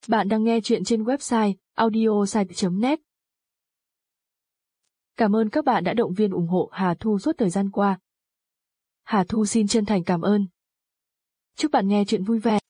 Bạn đang nghe chuyện trên website audiosite.net. Cảm ơn các bạn đã động viên ủng hộ Hà Thu suốt thời gian qua. Hà Thu xin chân thành cảm ơn. Chúc bạn nghe chuyện vui vẻ.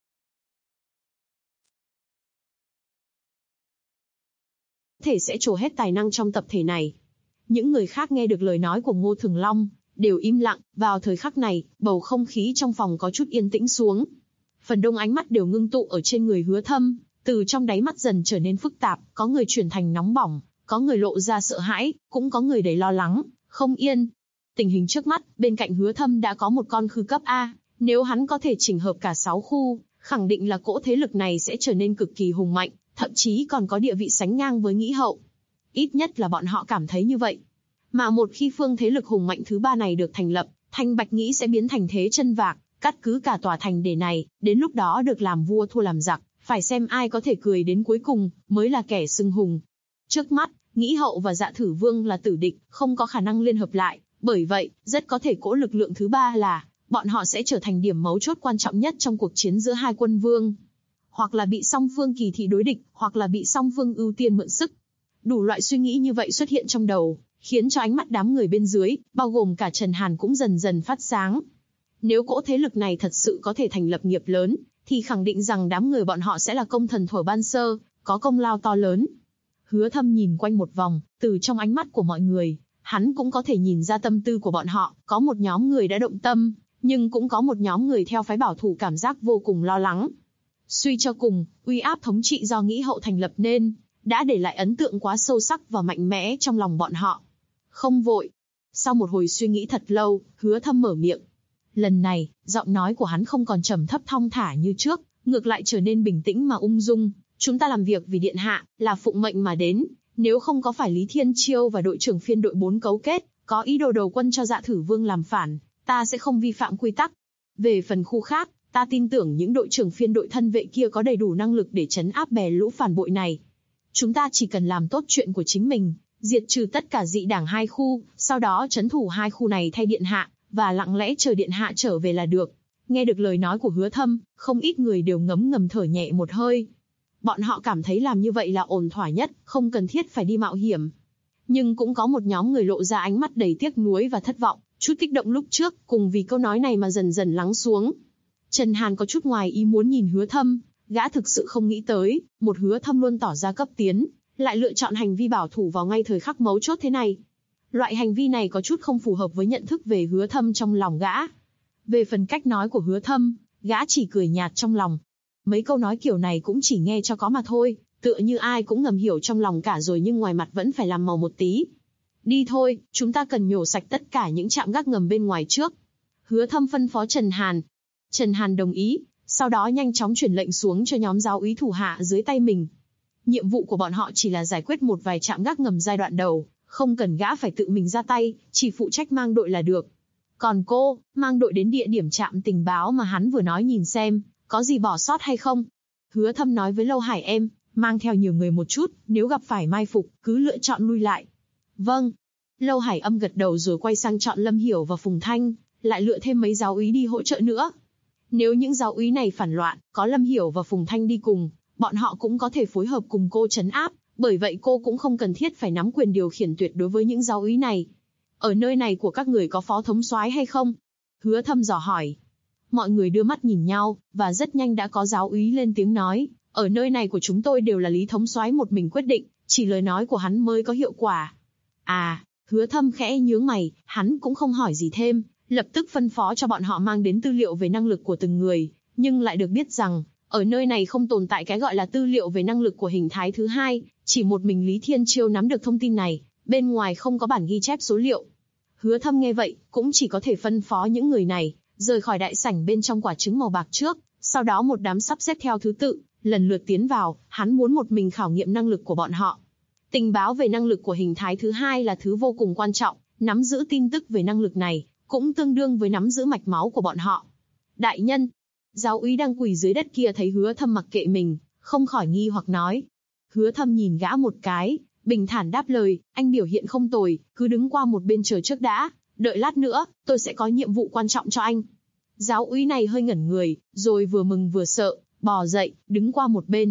Thể sẽ trổ hết tài năng trong tập thể này. Những người khác nghe được lời nói của Ngô Thường Long, đều im lặng. Vào thời khắc này, bầu không khí trong phòng có chút yên tĩnh xuống. Phần đông ánh mắt đều ngưng tụ ở trên người Hứa Thâm, từ trong đáy mắt dần trở nên phức tạp, có người chuyển thành nóng bỏng, có người lộ ra sợ hãi, cũng có người đầy lo lắng, không yên. Tình hình trước mắt, bên cạnh Hứa Thâm đã có một con khư cấp A, nếu hắn có thể chỉnh hợp cả 6 khu, khẳng định là cỗ thế lực này sẽ trở nên cực kỳ hùng mạnh, thậm chí còn có địa vị sánh ngang với Nghĩ Hậu. Ít nhất là bọn họ cảm thấy như vậy. Mà một khi phương thế lực hùng mạnh thứ ba này được thành lập, Thanh Bạch Nghĩ sẽ biến thành thế chân vạc, cắt cứ cả tòa thành để này, đến lúc đó được làm vua thua làm giặc, phải xem ai có thể cười đến cuối cùng, mới là kẻ xưng hùng. Trước mắt, Nghĩ Hậu và Dạ Thử Vương là tử địch, không có khả năng liên hợp lại, bởi vậy, rất có thể cỗ lực lượng thứ ba là, bọn họ sẽ trở thành điểm mấu chốt quan trọng nhất trong cuộc chiến giữa hai quân vương. Hoặc là bị song phương kỳ thị đối địch, hoặc là bị song phương ưu tiên mượn sức. Đủ loại suy nghĩ như vậy xuất hiện trong đầu, khiến cho ánh mắt đám người bên dưới, bao gồm cả Trần Hàn cũng dần dần phát sáng. Nếu cỗ thế lực này thật sự có thể thành lập nghiệp lớn, thì khẳng định rằng đám người bọn họ sẽ là công thần thuở ban sơ, có công lao to lớn. Hứa Thâm nhìn quanh một vòng, từ trong ánh mắt của mọi người, hắn cũng có thể nhìn ra tâm tư của bọn họ, có một nhóm người đã động tâm, nhưng cũng có một nhóm người theo phái bảo thủ cảm giác vô cùng lo lắng. Suy cho cùng, uy áp thống trị do Nghĩ Hậu thành lập nên, đã để lại ấn tượng quá sâu sắc và mạnh mẽ trong lòng bọn họ. Không vội. Sau một hồi suy nghĩ thật lâu, Hứa Thâm mở miệng. Lần này, giọng nói của hắn không còn trầm thấp thong thả như trước, ngược lại trở nên bình tĩnh mà ung dung. Chúng ta làm việc vì điện hạ, là phụng mệnh mà đến. Nếu không có phải Lý Thiên Chiêu và đội trưởng phiên đội 4 cấu kết, có ý đồ đầu quân cho Dạ Thử Vương làm phản, ta sẽ không vi phạm quy tắc. Về phần khu khác, ta tin tưởng những đội trưởng phiên đội thân vệ kia có đầy đủ năng lực để trấn áp bè lũ phản bội này. Chúng ta chỉ cần làm tốt chuyện của chính mình, diệt trừ tất cả dị đảng 2 khu, sau đó trấn thủ 2 khu này thay điện hạ, và lặng lẽ chờ điện hạ trở về là được. Nghe được lời nói của Hứa Thâm, không ít người đều ngấm ngầm thở nhẹ một hơi. Bọn họ cảm thấy làm như vậy là ổn thỏa nhất, không cần thiết phải đi mạo hiểm. Nhưng cũng có một nhóm người lộ ra ánh mắt đầy tiếc nuối và thất vọng, chút kích động lúc trước, cùng vì câu nói này mà dần dần lắng xuống. Trần Hàn có chút ngoài ý muốn nhìn Hứa Thâm, gã thực sự không nghĩ tới, một Hứa Thâm luôn tỏ ra cấp tiến, lại lựa chọn hành vi bảo thủ vào ngay thời khắc mấu chốt thế này. Loại hành vi này có chút không phù hợp với nhận thức về Hứa Thâm trong lòng gã. Về phần cách nói của Hứa Thâm, gã chỉ cười nhạt trong lòng. Mấy câu nói kiểu này cũng chỉ nghe cho có mà thôi, tựa như ai cũng ngầm hiểu trong lòng cả rồi nhưng ngoài mặt vẫn phải làm màu một tí. Đi thôi, chúng ta cần nhổ sạch tất cả những trạm gác ngầm bên ngoài trước. Hứa Thâm phân phó Trần Hàn. Trần Hàn đồng ý, sau đó nhanh chóng truyền lệnh xuống cho nhóm giáo úy thủ hạ dưới tay mình. Nhiệm vụ của bọn họ chỉ là giải quyết một vài trạm gác ngầm giai đoạn đầu, không cần gã phải tự mình ra tay, chỉ phụ trách mang đội là được. Còn cô, mang đội đến địa điểm trạm tình báo mà hắn vừa nói nhìn xem, có gì bỏ sót hay không. Hứa Thâm nói với Lâu Hải em, mang theo nhiều người một chút, nếu gặp phải mai phục, cứ lựa chọn lui lại. Vâng. Lâu Hải âm gật đầu rồi quay sang chọn Lâm Hiểu và Phùng Thanh, lại lựa thêm mấy giáo úy đi hỗ trợ nữa. Nếu những giáo úy này phản loạn, có Lâm Hiểu và Phùng Thanh đi cùng, bọn họ cũng có thể phối hợp cùng cô trấn áp, bởi vậy cô cũng không cần thiết phải nắm quyền điều khiển tuyệt đối với những giáo úy này. Ở nơi này của các người có phó thống soái hay không? Hứa Thâm dò hỏi. Mọi người đưa mắt nhìn nhau, và rất nhanh đã có giáo úy lên tiếng nói, ở nơi này của chúng tôi đều là Lý thống soái một mình quyết định, chỉ lời nói của hắn mới có hiệu quả. À, Hứa Thâm khẽ nhướng mày, hắn cũng không hỏi gì thêm, lập tức phân phó cho bọn họ mang đến tư liệu về năng lực của từng người, nhưng lại được biết rằng, ở nơi này không tồn tại cái gọi là tư liệu về năng lực của hình thái thứ hai, chỉ một mình Lý Thiên Chiêu nắm được thông tin này, bên ngoài không có bản ghi chép số liệu. Hứa Thâm nghe vậy, cũng chỉ có thể phân phó những người này, rời khỏi đại sảnh bên trong quả trứng màu bạc trước, sau đó một đám sắp xếp theo thứ tự, lần lượt tiến vào, hắn muốn một mình khảo nghiệm năng lực của bọn họ. Tình báo về năng lực của hình thái thứ hai là thứ vô cùng quan trọng, nắm giữ tin tức về năng lực này, cũng tương đương với nắm giữ mạch máu của bọn họ. Đại nhân, giáo úy đang quỳ dưới đất kia thấy Hứa Thâm mặc kệ mình, không khỏi nghi hoặc nói. Hứa Thâm nhìn gã một cái, bình thản đáp lời, anh biểu hiện không tồi, cứ đứng qua một bên chờ trước đã, đợi lát nữa, tôi sẽ có nhiệm vụ quan trọng cho anh. Giáo úy này hơi ngẩn người, rồi vừa mừng vừa sợ, bò dậy, đứng qua một bên.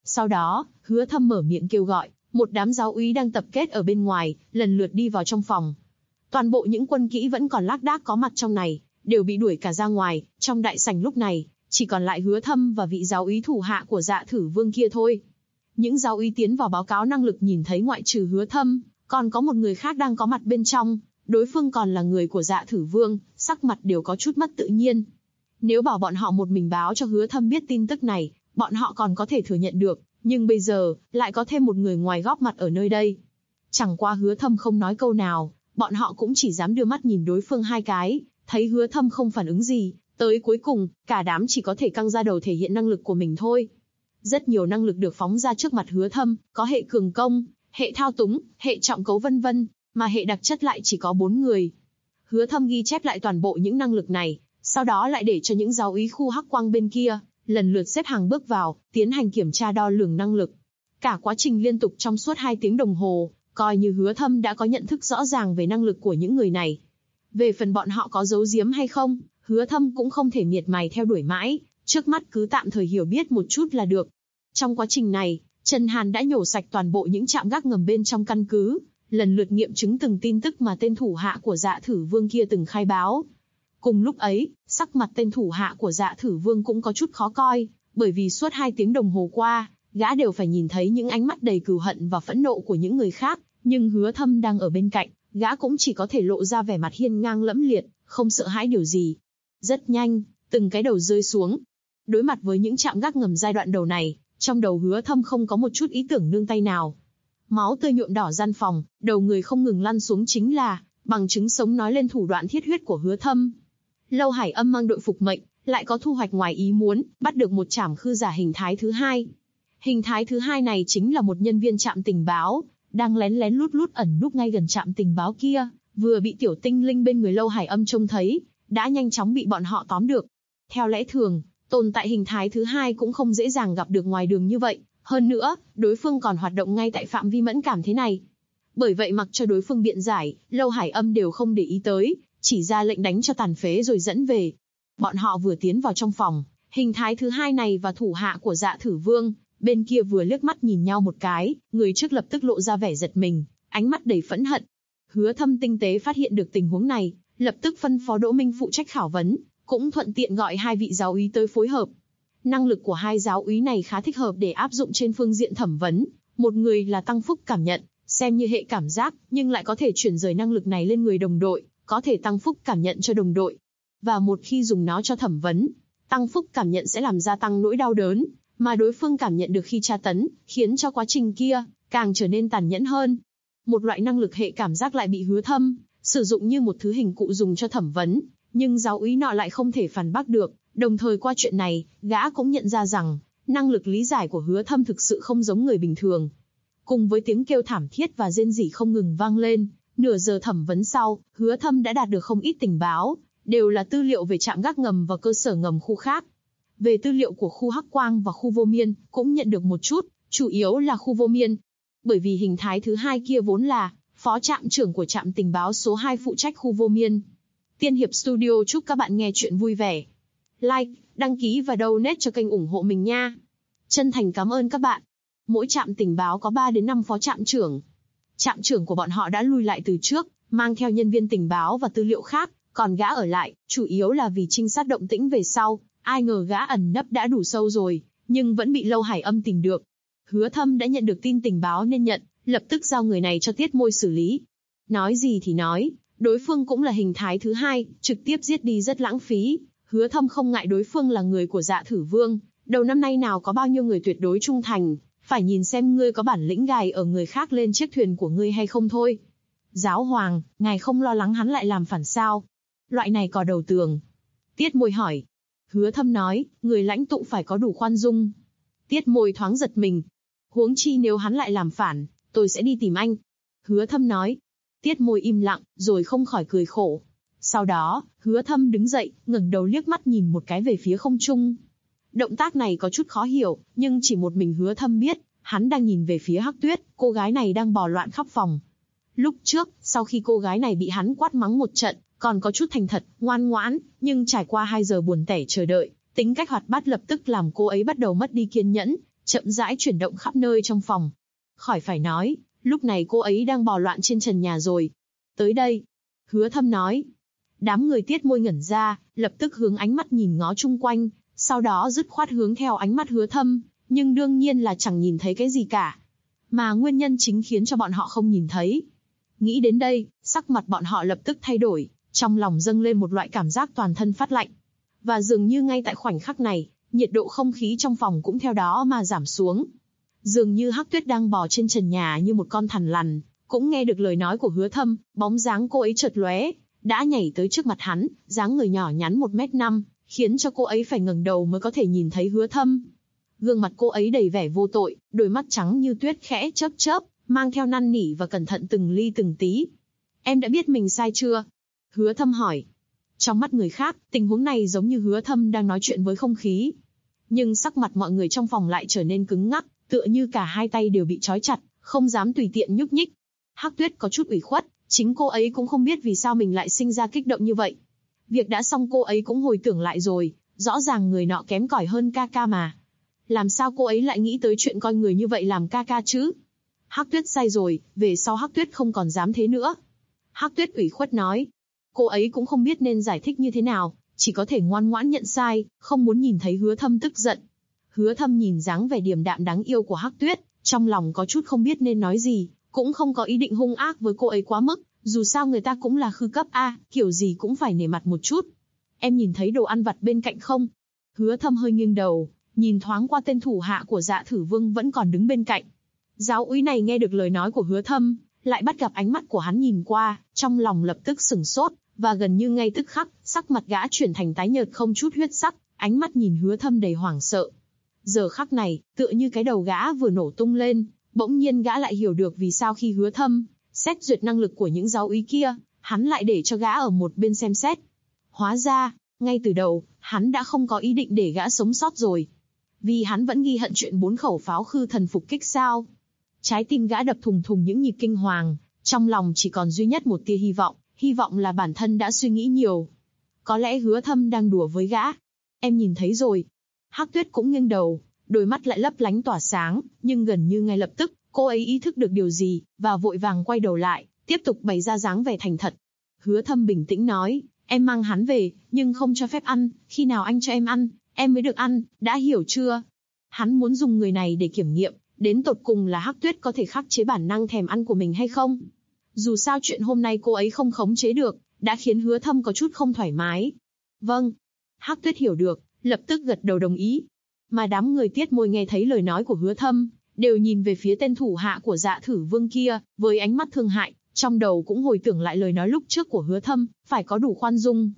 Sau đó, Hứa Thâm mở miệng kêu gọi, một đám giáo úy đang tập kết ở bên ngoài, lần lượt đi vào trong phòng. Toàn bộ những quân kỹ vẫn còn lác đác có mặt trong này, đều bị đuổi cả ra ngoài, trong đại sảnh lúc này, chỉ còn lại Hứa Thâm và vị giáo úy thủ hạ của Dạ Thử Vương kia thôi. Những giáo úy tiến vào báo cáo năng lực nhìn thấy ngoại trừ Hứa Thâm, còn có một người khác đang có mặt bên trong, đối phương còn là người của Dạ Thử Vương, sắc mặt đều có chút mất tự nhiên. Nếu bảo bọn họ một mình báo cho Hứa Thâm biết tin tức này, bọn họ còn có thể thừa nhận được, nhưng bây giờ, lại có thêm một người ngoài góp mặt ở nơi đây. Chẳng qua Hứa Thâm không nói câu nào, bọn họ cũng chỉ dám đưa mắt nhìn đối phương hai cái, thấy Hứa Thâm không phản ứng gì, tới cuối cùng, cả đám chỉ có thể căng ra đầu thể hiện năng lực của mình thôi. Rất nhiều năng lực được phóng ra trước mặt Hứa Thâm, có hệ cường công, hệ thao túng, hệ trọng cấu vân vân, mà hệ đặc chất lại chỉ có 4 người. Hứa Thâm ghi chép lại toàn bộ những năng lực này, sau đó lại để cho những giáo úy khu hắc quang bên kia, lần lượt xếp hàng bước vào, tiến hành kiểm tra đo lường năng lực. Cả quá trình liên tục trong suốt 2 tiếng đồng hồ, coi như Hứa Thâm đã có nhận thức rõ ràng về năng lực của những người này. Về phần bọn họ có giấu giếm hay không, Hứa Thâm cũng không thể miệt mài theo đuổi mãi, trước mắt cứ tạm thời hiểu biết một chút là được. Trong quá trình này, Trần Hàn đã nhổ sạch toàn bộ những trạm gác ngầm bên trong căn cứ, lần lượt nghiệm chứng từng tin tức mà tên thủ hạ của Dạ Thử Vương kia từng khai báo. Cùng lúc ấy, sắc mặt tên thủ hạ của Dạ Thử Vương cũng có chút khó coi, bởi vì suốt 2 tiếng đồng hồ qua, gã đều phải nhìn thấy những ánh mắt đầy cừu hận và phẫn nộ của những người khác, nhưng Hứa Thâm đang ở bên cạnh, gã cũng chỉ có thể lộ ra vẻ mặt hiên ngang lẫm liệt, không sợ hãi điều gì. Rất nhanh, từng cái đầu rơi xuống. Đối mặt với những trạm gác ngầm giai đoạn đầu này, trong đầu Hứa Thâm không có một chút ý tưởng nương tay nào. Máu tươi nhuộm đỏ gian phòng, đầu người không ngừng lăn xuống chính là bằng chứng sống nói lên thủ đoạn thiết huyết của Hứa Thâm. Lâu Hải Âm mang đội phục mệnh, lại có thu hoạch ngoài ý muốn, bắt được một trảm khư giả hình thái thứ 2. Hình thái thứ 2 này chính là một nhân viên trạm tình báo, đang lén lén lút lút ẩn núp ngay gần trạm tình báo kia, vừa bị tiểu tinh linh bên người Lâu Hải Âm trông thấy, đã nhanh chóng bị bọn họ tóm được. Theo lẽ thường, tồn tại hình thái thứ 2 cũng không dễ dàng gặp được ngoài đường như vậy, hơn nữa, đối phương còn hoạt động ngay tại phạm vi mẫn cảm thế này. Bởi vậy mặc cho đối phương biện giải, Lâu Hải Âm đều không để ý tới, chỉ ra lệnh đánh cho tàn phế rồi dẫn về. Bọn họ vừa tiến vào trong phòng, hình thái thứ 2 này và thủ hạ của Dạ Thử Vương, bên kia vừa liếc mắt nhìn nhau một cái, người trước lập tức lộ ra vẻ giật mình, ánh mắt đầy phẫn hận. Hứa Thâm tinh tế phát hiện được tình huống này, lập tức phân phó Đỗ Minh phụ trách khảo vấn, cũng thuận tiện gọi 2 vị giáo úy tới phối hợp. Năng lực của 2 giáo úy này khá thích hợp để áp dụng trên phương diện thẩm vấn, một người là tăng phúc cảm nhận, xem như hệ cảm giác, nhưng lại có thể chuyển rời năng lực này lên người đồng đội, có thể tăng phúc cảm nhận cho đồng đội. Và một khi dùng nó cho thẩm vấn, tăng phúc cảm nhận sẽ làm gia tăng nỗi đau đớn, mà đối phương cảm nhận được khi tra tấn, khiến cho quá trình kia càng trở nên tàn nhẫn hơn. Một loại năng lực hệ cảm giác lại bị Hứa Thâm sử dụng như một thứ hình cụ dùng cho thẩm vấn, nhưng giáo úy nọ lại không thể phản bác được. Đồng thời qua chuyện này, gã cũng nhận ra rằng năng lực lý giải của Hứa Thâm thực sự không giống người bình thường. Cùng với tiếng kêu thảm thiết và rên rỉ không ngừng vang lên, nửa giờ thẩm vấn sau, Hứa Thâm đã đạt được không ít tình báo, đều là tư liệu về trạm gác ngầm và cơ sở ngầm khu khác. Về tư liệu của khu Hắc Quang và khu Vô Miên, cũng nhận được một chút, chủ yếu là khu Vô Miên. Bởi vì hình thái thứ 2 kia vốn là phó trạm trưởng của trạm tình báo số 2 phụ trách khu Vô Miên. Tiên Hiệp Studio chúc các bạn nghe chuyện vui vẻ. Like, đăng ký và donate cho kênh ủng hộ mình nha. Chân thành cảm ơn các bạn. Mỗi trạm tình báo có 3 đến 5 phó trạm trưởng. Trạm trưởng của bọn họ đã lui lại từ trước, mang theo nhân viên tình báo và tư liệu khác, còn gã ở lại, chủ yếu là vì trinh sát động tĩnh về sau. Ai ngờ gã ẩn nấp đã đủ sâu rồi, nhưng vẫn bị Lâu Hải Âm tìm được. Hứa Thâm đã nhận được tin tình báo nên nhận, lập tức giao người này cho Tiết Môi xử lý. Nói gì thì nói, đối phương cũng là hình thái thứ 2, trực tiếp giết đi rất lãng phí. Hứa Thâm không ngại đối phương là người của Dạ Thử Vương, đầu năm nay nào có bao nhiêu người tuyệt đối trung thành, phải nhìn xem ngươi có bản lĩnh gài ở người khác lên chiếc thuyền của ngươi hay không thôi. Giáo hoàng, ngài không lo lắng hắn lại làm phản sao? Loại này cò đầu tường. Tiết Môi hỏi. Hứa Thâm nói, người lãnh tụ phải có đủ khoan dung. Tiết Môi thoáng giật mình. Huống chi nếu hắn lại làm phản, tôi sẽ đi tìm anh. Hứa Thâm nói. Tiết Môi im lặng, rồi không khỏi cười khổ. Sau đó, Hứa Thâm đứng dậy, ngẩng đầu liếc mắt nhìn một cái về phía không trung. Động tác này có chút khó hiểu, nhưng chỉ một mình Hứa Thâm biết, hắn đang nhìn về phía Hắc Tuyết, cô gái này đang bò loạn khắp phòng. Lúc trước, sau khi cô gái này bị hắn quát mắng một trận, còn có chút thành thật, ngoan ngoãn, nhưng trải qua 2 giờ buồn tẻ chờ đợi, tính cách hoạt bát lập tức làm cô ấy bắt đầu mất đi kiên nhẫn, chậm rãi chuyển động khắp nơi trong phòng. Khỏi phải nói, lúc này cô ấy đang bò loạn trên trần nhà rồi. Tới đây. Hứa Thâm nói. Đám người Tiết Môi ngẩn ra, lập tức hướng ánh mắt nhìn ngó chung quanh, sau đó dứt khoát hướng theo ánh mắt Hứa Thâm, nhưng đương nhiên là chẳng nhìn thấy cái gì cả. Mà nguyên nhân chính khiến cho bọn họ không nhìn thấy. Nghĩ đến đây, sắc mặt bọn họ lập tức thay đổi, trong lòng dâng lên một loại cảm giác toàn thân phát lạnh. Và dường như ngay tại khoảnh khắc này, nhiệt độ không khí trong phòng cũng theo đó mà giảm xuống. Dường như Hắc Tuyết đang bò trên trần nhà như một con thằn lằn, cũng nghe được lời nói của Hứa Thâm, bóng dáng cô ấy chợt lóe, đã nhảy tới trước mặt hắn, dáng người nhỏ nhắn 1m5, khiến cho cô ấy phải ngẩng đầu mới có thể nhìn thấy Hứa Thâm. Gương mặt cô ấy đầy vẻ vô tội, đôi mắt trắng như tuyết khẽ chớp chớp, mang theo năn nỉ và cẩn thận từng ly từng tí. Em đã biết mình sai chưa? Hứa Thâm hỏi. Trong mắt người khác, tình huống này giống như Hứa Thâm đang nói chuyện với không khí. Nhưng sắc mặt mọi người trong phòng lại trở nên cứng ngắc, tựa như cả hai tay đều bị trói chặt, không dám tùy tiện nhúc nhích. Hắc Tuyết có chút ủy khuất, chính cô ấy cũng không biết vì sao mình lại sinh ra kích động như vậy. Việc đã xong cô ấy cũng hồi tưởng lại rồi, rõ ràng người nọ kém cỏi hơn ca ca mà. Làm sao cô ấy lại nghĩ tới chuyện coi người như vậy làm ca ca chứ? Hắc Tuyết sai rồi, về sau Hắc Tuyết không còn dám thế nữa. Hắc Tuyết ủy khuất nói. Cô ấy cũng không biết nên giải thích như thế nào, chỉ có thể ngoan ngoãn nhận sai, không muốn nhìn thấy Hứa Thâm tức giận. Hứa Thâm nhìn dáng vẻ điềm đạm đáng yêu của Hắc Tuyết, trong lòng có chút không biết nên nói gì, cũng không có ý định hung ác với cô ấy quá mức, dù sao người ta cũng là khư cấp A, kiểu gì cũng phải nể mặt một chút. Em nhìn thấy đồ ăn vặt bên cạnh không? Hứa Thâm hơi nghiêng đầu, nhìn thoáng qua tên thủ hạ của Dạ Thử Vương vẫn còn đứng bên cạnh. Giáo úy này nghe được lời nói của Hứa Thâm, lại bắt gặp ánh mắt của hắn nhìn qua, trong lòng lập tức sửng sốt, và gần như ngay tức khắc, sắc mặt gã chuyển thành tái nhợt không chút huyết sắc, ánh mắt nhìn Hứa Thâm đầy hoảng sợ. Giờ khắc này, tựa như cái đầu gã vừa nổ tung lên, bỗng nhiên gã lại hiểu được vì sao khi Hứa Thâm xét duyệt năng lực của những giáo úy kia, hắn lại để cho gã ở một bên xem xét. Hóa ra, ngay từ đầu, hắn đã không có ý định để gã sống sót rồi. Vì hắn vẫn ghi hận chuyện 4 khẩu pháo khư thần phục kích sao. Trái tim gã đập thùng thùng những nhịp kinh hoàng, trong lòng chỉ còn duy nhất một tia hy vọng là bản thân đã suy nghĩ nhiều. Có lẽ Hứa Thâm đang đùa với gã. Em nhìn thấy rồi. Hắc Tuyết cũng nghiêng đầu, đôi mắt lại lấp lánh tỏa sáng, nhưng gần như ngay lập tức, cô ấy ý thức được điều gì, và vội vàng quay đầu lại, tiếp tục bày ra dáng vẻ thành thật. Hứa Thâm bình tĩnh nói, em mang hắn về, nhưng không cho phép ăn, khi nào anh cho em mới được ăn, đã hiểu chưa? Hắn muốn dùng người này để kiểm nghiệm, đến tột cùng là Hắc Tuyết có thể khắc chế bản năng thèm ăn của mình hay không? Dù sao chuyện hôm nay cô ấy không khống chế được, đã khiến Hứa Thâm có chút không thoải mái. Vâng. Hắc Tuyết hiểu được, lập tức gật đầu đồng ý. Mà đám người Tiết Môi nghe thấy lời nói của Hứa Thâm, đều nhìn về phía tên thủ hạ của Dạ Thử Vương kia, với ánh mắt thương hại, trong đầu cũng hồi tưởng lại lời nói lúc trước của Hứa Thâm, phải có đủ khoan dung.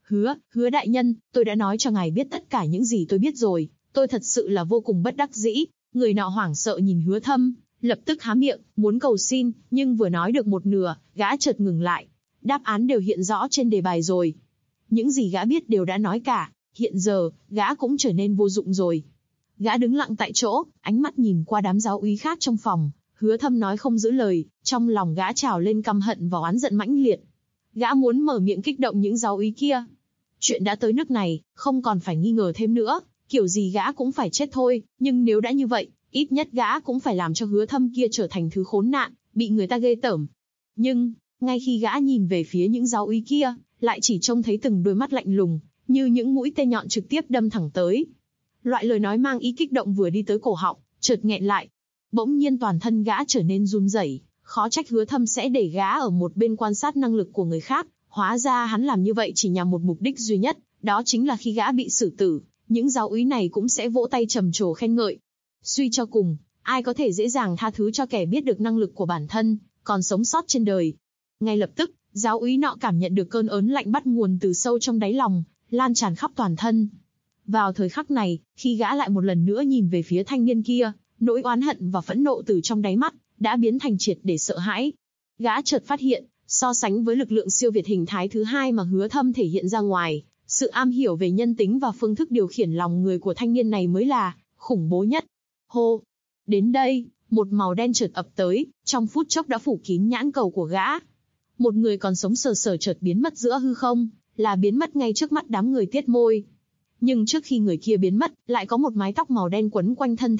Hứa đại nhân, tôi đã nói cho ngài biết tất cả những gì tôi biết rồi, tôi thật sự là vô cùng bất đắc dĩ. Người nọ hoảng sợ nhìn Hứa Thâm, lập tức há miệng, muốn cầu xin, nhưng vừa nói được một nửa, gã chợt ngừng lại. Đáp án đều hiện rõ trên đề bài rồi. Những gì gã biết đều đã nói cả, hiện giờ, gã cũng trở nên vô dụng rồi. Gã đứng lặng tại chỗ, ánh mắt nhìn qua đám giáo úy khác trong phòng, Hứa Thâm nói không giữ lời, trong lòng gã trào lên căm hận và oán giận mãnh liệt. Gã muốn mở miệng kích động những giáo úy kia. Chuyện đã tới nước này, không còn phải nghi ngờ thêm nữa, kiểu gì gã cũng phải chết thôi, nhưng nếu đã như vậy, ít nhất gã cũng phải làm cho Hứa Thâm kia trở thành thứ khốn nạn, bị người ta ghê tởm. Nhưng, ngay khi gã nhìn về phía những giáo úy kia, lại chỉ trông thấy từng đôi mắt lạnh lùng, như những mũi tên nhọn trực tiếp đâm thẳng tới. Loại lời nói mang ý kích động vừa đi tới cổ họng, chợt nghẹn lại. Bỗng nhiên toàn thân gã trở nên run rẩy, khó trách Hứa Thâm sẽ để gã ở một bên quan sát năng lực của người khác, hóa ra hắn làm như vậy chỉ nhằm một mục đích duy nhất, đó chính là khi gã bị xử tử, những giáo úy này cũng sẽ vỗ tay trầm trồ khen ngợi. Suy cho cùng, ai có thể dễ dàng tha thứ cho kẻ biết được năng lực của bản thân, còn sống sót trên đời. Ngay lập tức, giáo úy nọ cảm nhận được cơn ớn lạnh bắt nguồn từ sâu trong đáy lòng, lan tràn khắp toàn thân. Vào thời khắc này, khi gã lại một lần nữa nhìn về phía thanh niên kia, nỗi oán hận và phẫn nộ từ trong đáy mắt đã biến thành triệt để sợ hãi. Gã chợt phát hiện, so sánh với lực lượng siêu việt hình thái thứ hai mà Hứa Thâm thể hiện ra ngoài, sự am hiểu về nhân tính và phương thức điều khiển lòng người của thanh niên này mới là khủng bố nhất. Hô! Đến đây, một màu đen chợt ập tới, trong phút chốc đã phủ kín nhãn cầu của gã. Một người còn sống sờ sờ chợt biến mất giữa hư không, là biến mất ngay trước mắt đám người Tiết Môi. Nhưng trước khi người kia biến mất, lại có một mái tóc màu đen quấn quanh thân thể,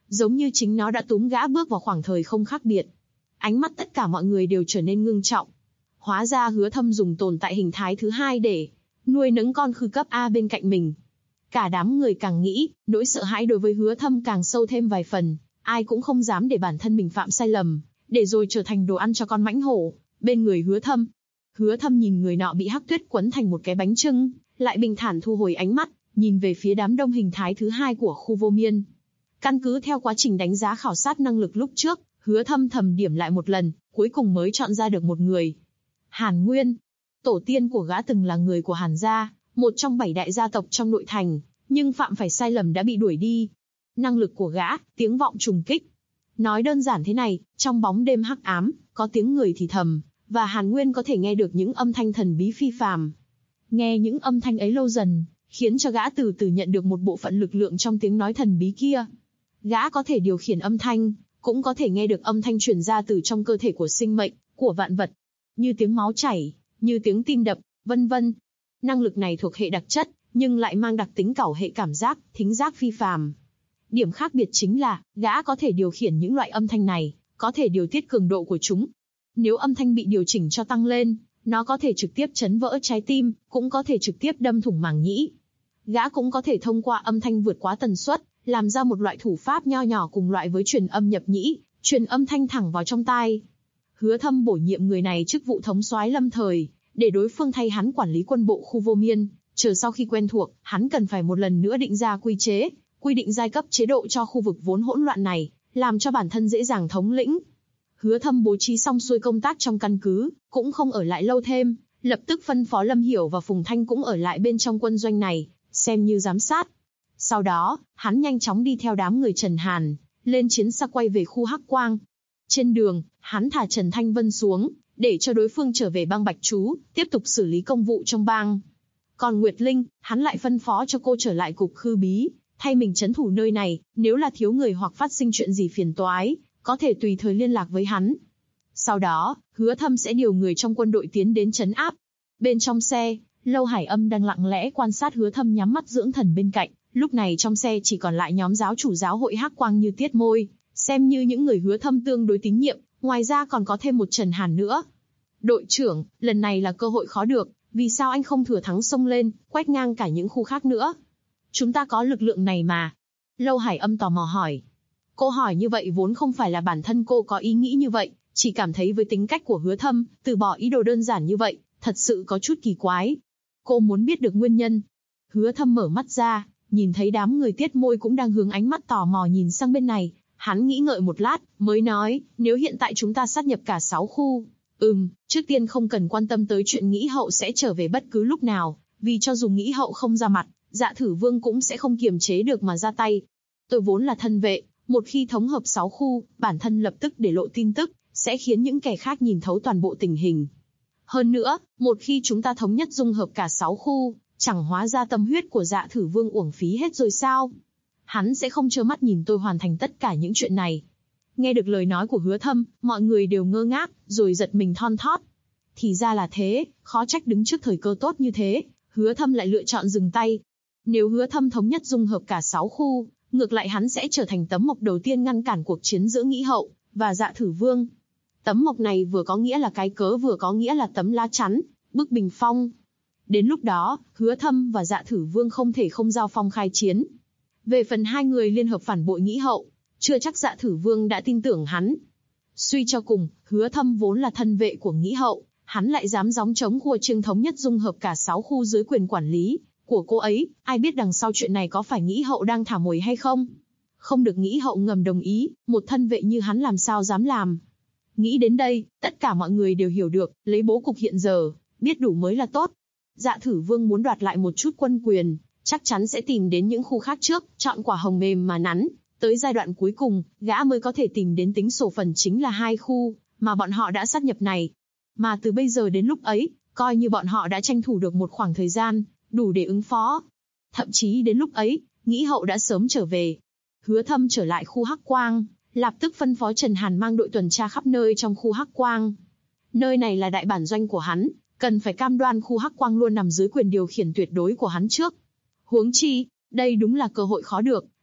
giống như chính nó đã túm gã bước vào khoảng thời không khác biệt. Ánh mắt tất cả mọi người đều trở nên ngưng trọng. Hóa ra Hứa Thâm dùng tồn tại hình thái thứ hai để nuôi nấng con khư cấp A bên cạnh mình. Cả đám người càng nghĩ, nỗi sợ hãi đối với Hứa Thâm càng sâu thêm vài phần, ai cũng không dám để bản thân mình phạm sai lầm, để rồi trở thành đồ ăn cho con mãnh hổ bên người Hứa Thâm. Hứa Thâm nhìn người nọ bị hắc tuyết quấn thành một cái bánh chưng, lại bình thản thu hồi ánh mắt, nhìn về phía đám đông hình thái thứ hai của khu vô miên. Căn cứ theo quá trình đánh giá khảo sát năng lực lúc trước, Hứa Thâm thầm điểm lại một lần, cuối cùng mới chọn ra được một người. Hàn Nguyên. Tổ tiên của gã từng là người của Hàn gia, một trong 7 đại gia tộc trong nội thành, nhưng phạm phải sai lầm đã bị đuổi đi. Năng lực của gã, tiếng vọng trùng kích. Nói đơn giản thế này, trong bóng đêm hắc ám, có tiếng người thì thầm, và Hàn Nguyên có thể nghe được những âm thanh thần bí phi phàm. Nghe những âm thanh ấy lâu dần, khiến cho gã từ từ nhận được một bộ phận lực lượng trong tiếng nói thần bí kia. Gã có thể điều khiển âm thanh, cũng có thể nghe được âm thanh truyền ra từ trong cơ thể của sinh mệnh, của vạn vật, như tiếng máu chảy, như tiếng tim đập, vân vân. Năng lực này thuộc hệ đặc chất, nhưng lại mang đặc tính cảo hệ cảm giác, thính giác phi phàm. Điểm khác biệt chính là, gã có thể điều khiển những loại âm thanh này, có thể điều tiết cường độ của chúng. Nếu âm thanh bị điều chỉnh cho tăng lên, nó có thể trực tiếp chấn vỡ trái tim, cũng có thể trực tiếp đâm thủng màng nhĩ. Gã cũng có thể thông qua âm thanh vượt quá tần suất, làm ra một loại thủ pháp nho nhỏ cùng loại với truyền âm nhập nhĩ, truyền âm thanh thẳng vào trong tai. Hứa Thâm bổ nhiệm người này chức vụ thống soái lâm thời, để đối phương thay hắn quản lý quân bộ khu vô miên, chờ sau khi quen thuộc, hắn cần phải một lần nữa định ra quy chế, quy định giai cấp chế độ cho khu vực vốn hỗn loạn này, làm cho bản thân dễ dàng thống lĩnh. Hứa Thâm bố trí xong xuôi công tác trong căn cứ, cũng không ở lại lâu thêm, lập tức phân phó Lâm Hiểu và Phùng Thanh cũng ở lại bên trong quân doanh này, xem như giám sát. Sau đó, hắn nhanh chóng đi theo đám người Trần Hàn, lên chiến xa quay về khu Hắc Quang. Trên đường, hắn thả Trần Thanh Vân xuống, để cho đối phương trở về bang Bạch Chú, tiếp tục xử lý công vụ trong bang. Còn Nguyệt Linh, hắn lại phân phó cho cô trở lại cục Khư Bí, thay mình trấn thủ nơi này, nếu là thiếu người hoặc phát sinh chuyện gì phiền toái, có thể tùy thời liên lạc với hắn. Sau đó, Hứa Thâm sẽ điều người trong quân đội tiến đến trấn áp. Bên trong xe, Lâu Hải Âm đang lặng lẽ quan sát Hứa Thâm nhắm mắt dưỡng thần bên cạnh, lúc này trong xe chỉ còn lại nhóm giáo chủ giáo hội Hắc Quang như Tiết Môi, xem như những người Hứa Thâm tương đối tín nhiệm, ngoài ra còn có thêm một Trần Hàn nữa. Đội trưởng, lần này là cơ hội khó được, vì sao anh không thừa thắng xông lên, quét ngang cả những khu khác nữa? Chúng ta có lực lượng này mà. Lâu Hải Âm tò mò hỏi. Cô hỏi như vậy vốn không phải là bản thân cô có ý nghĩ như vậy, chỉ cảm thấy với tính cách của Hứa Thâm, từ bỏ ý đồ đơn giản như vậy, thật sự có chút kỳ quái. Cô muốn biết được nguyên nhân. Hứa Thâm mở mắt ra, nhìn thấy đám người Tiết Môi cũng đang hướng ánh mắt tò mò nhìn sang bên này. Hắn nghĩ ngợi một lát, mới nói, nếu hiện tại chúng ta sát nhập cả 6 khu, trước tiên không cần quan tâm tới chuyện Nghĩ Hậu sẽ trở về bất cứ lúc nào, vì cho dù Nghĩ Hậu không ra mặt, Dạ Thử Vương cũng sẽ không kiềm chế được mà ra tay. Tôi vốn là thân vệ, một khi thống hợp 6 khu, bản thân lập tức để lộ tin tức, sẽ khiến những kẻ khác nhìn thấu toàn bộ tình hình. Hơn nữa, một khi chúng ta thống nhất dung hợp cả 6 khu, chẳng hóa ra tâm huyết của Dạ Thử Vương uổng phí hết rồi sao? Hắn sẽ không trơ mắt nhìn tôi hoàn thành tất cả những chuyện này. Nghe được lời nói của Hứa Thâm, mọi người đều ngơ ngác, rồi giật mình thon thót. Thì ra là thế, khó trách đứng trước thời cơ tốt như thế, Hứa Thâm lại lựa chọn dừng tay. Nếu Hứa Thâm thống nhất dung hợp cả 6 khu, ngược lại hắn sẽ trở thành tấm mộc đầu tiên ngăn cản cuộc chiến giữa Nghĩ Hậu và Dạ Thử Vương. Tấm mộc này vừa có nghĩa là cái cớ vừa có nghĩa là tấm lá chắn, bức bình phong. Đến lúc đó, Hứa Thâm và Dạ Thử Vương không thể không giao phong khai chiến. Về phần hai người liên hợp phản bội Nghĩ Hậu, chưa chắc Dạ Thử Vương đã tin tưởng hắn. Suy cho cùng, Hứa Thâm vốn là thân vệ của Nghĩ Hậu, hắn lại dám gióng chống khua chiêng thống nhất dung hợp cả 6 khu dưới quyền quản lý của cô ấy, ai biết đằng sau chuyện này có phải Nghĩ Hậu đang thả mồi hay không? Không được Nghĩ Hậu ngầm đồng ý, một thân vệ như hắn làm sao dám làm. Nghĩ đến đây, tất cả mọi người đều hiểu được, lấy bố cục hiện giờ, biết đủ mới là tốt. Dạ Thử Vương muốn đoạt lại một chút quân quyền, chắc chắn sẽ tìm đến những khu khác trước, chọn quả hồng mềm mà nắn. Tới giai đoạn cuối cùng, gã mới có thể tìm đến tính sổ phần chính là 2 khu, mà bọn họ đã sát nhập này. Mà từ bây giờ đến lúc ấy, coi như bọn họ đã tranh thủ được một khoảng thời gian, đủ để ứng phó. Thậm chí đến lúc ấy, Nghĩ Hậu đã sớm trở về. Hứa Thâm trở lại khu Hắc Quang, lập tức phân phó Trần Hàn mang đội tuần tra khắp nơi trong khu Hắc Quang. Nơi này là đại bản doanh của hắn, cần phải cam đoan khu Hắc Quang luôn nằm dưới quyền điều khiển tuyệt đối của hắn trước. Huống chi, đây đúng là cơ hội khó được,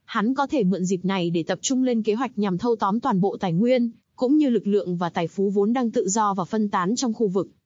Hắn có thể mượn dịp này để tập trung lên kế hoạch nhằm thâu tóm toàn bộ tài nguyên, cũng như lực lượng và tài phú vốn đang tự do và phân tán trong khu vực.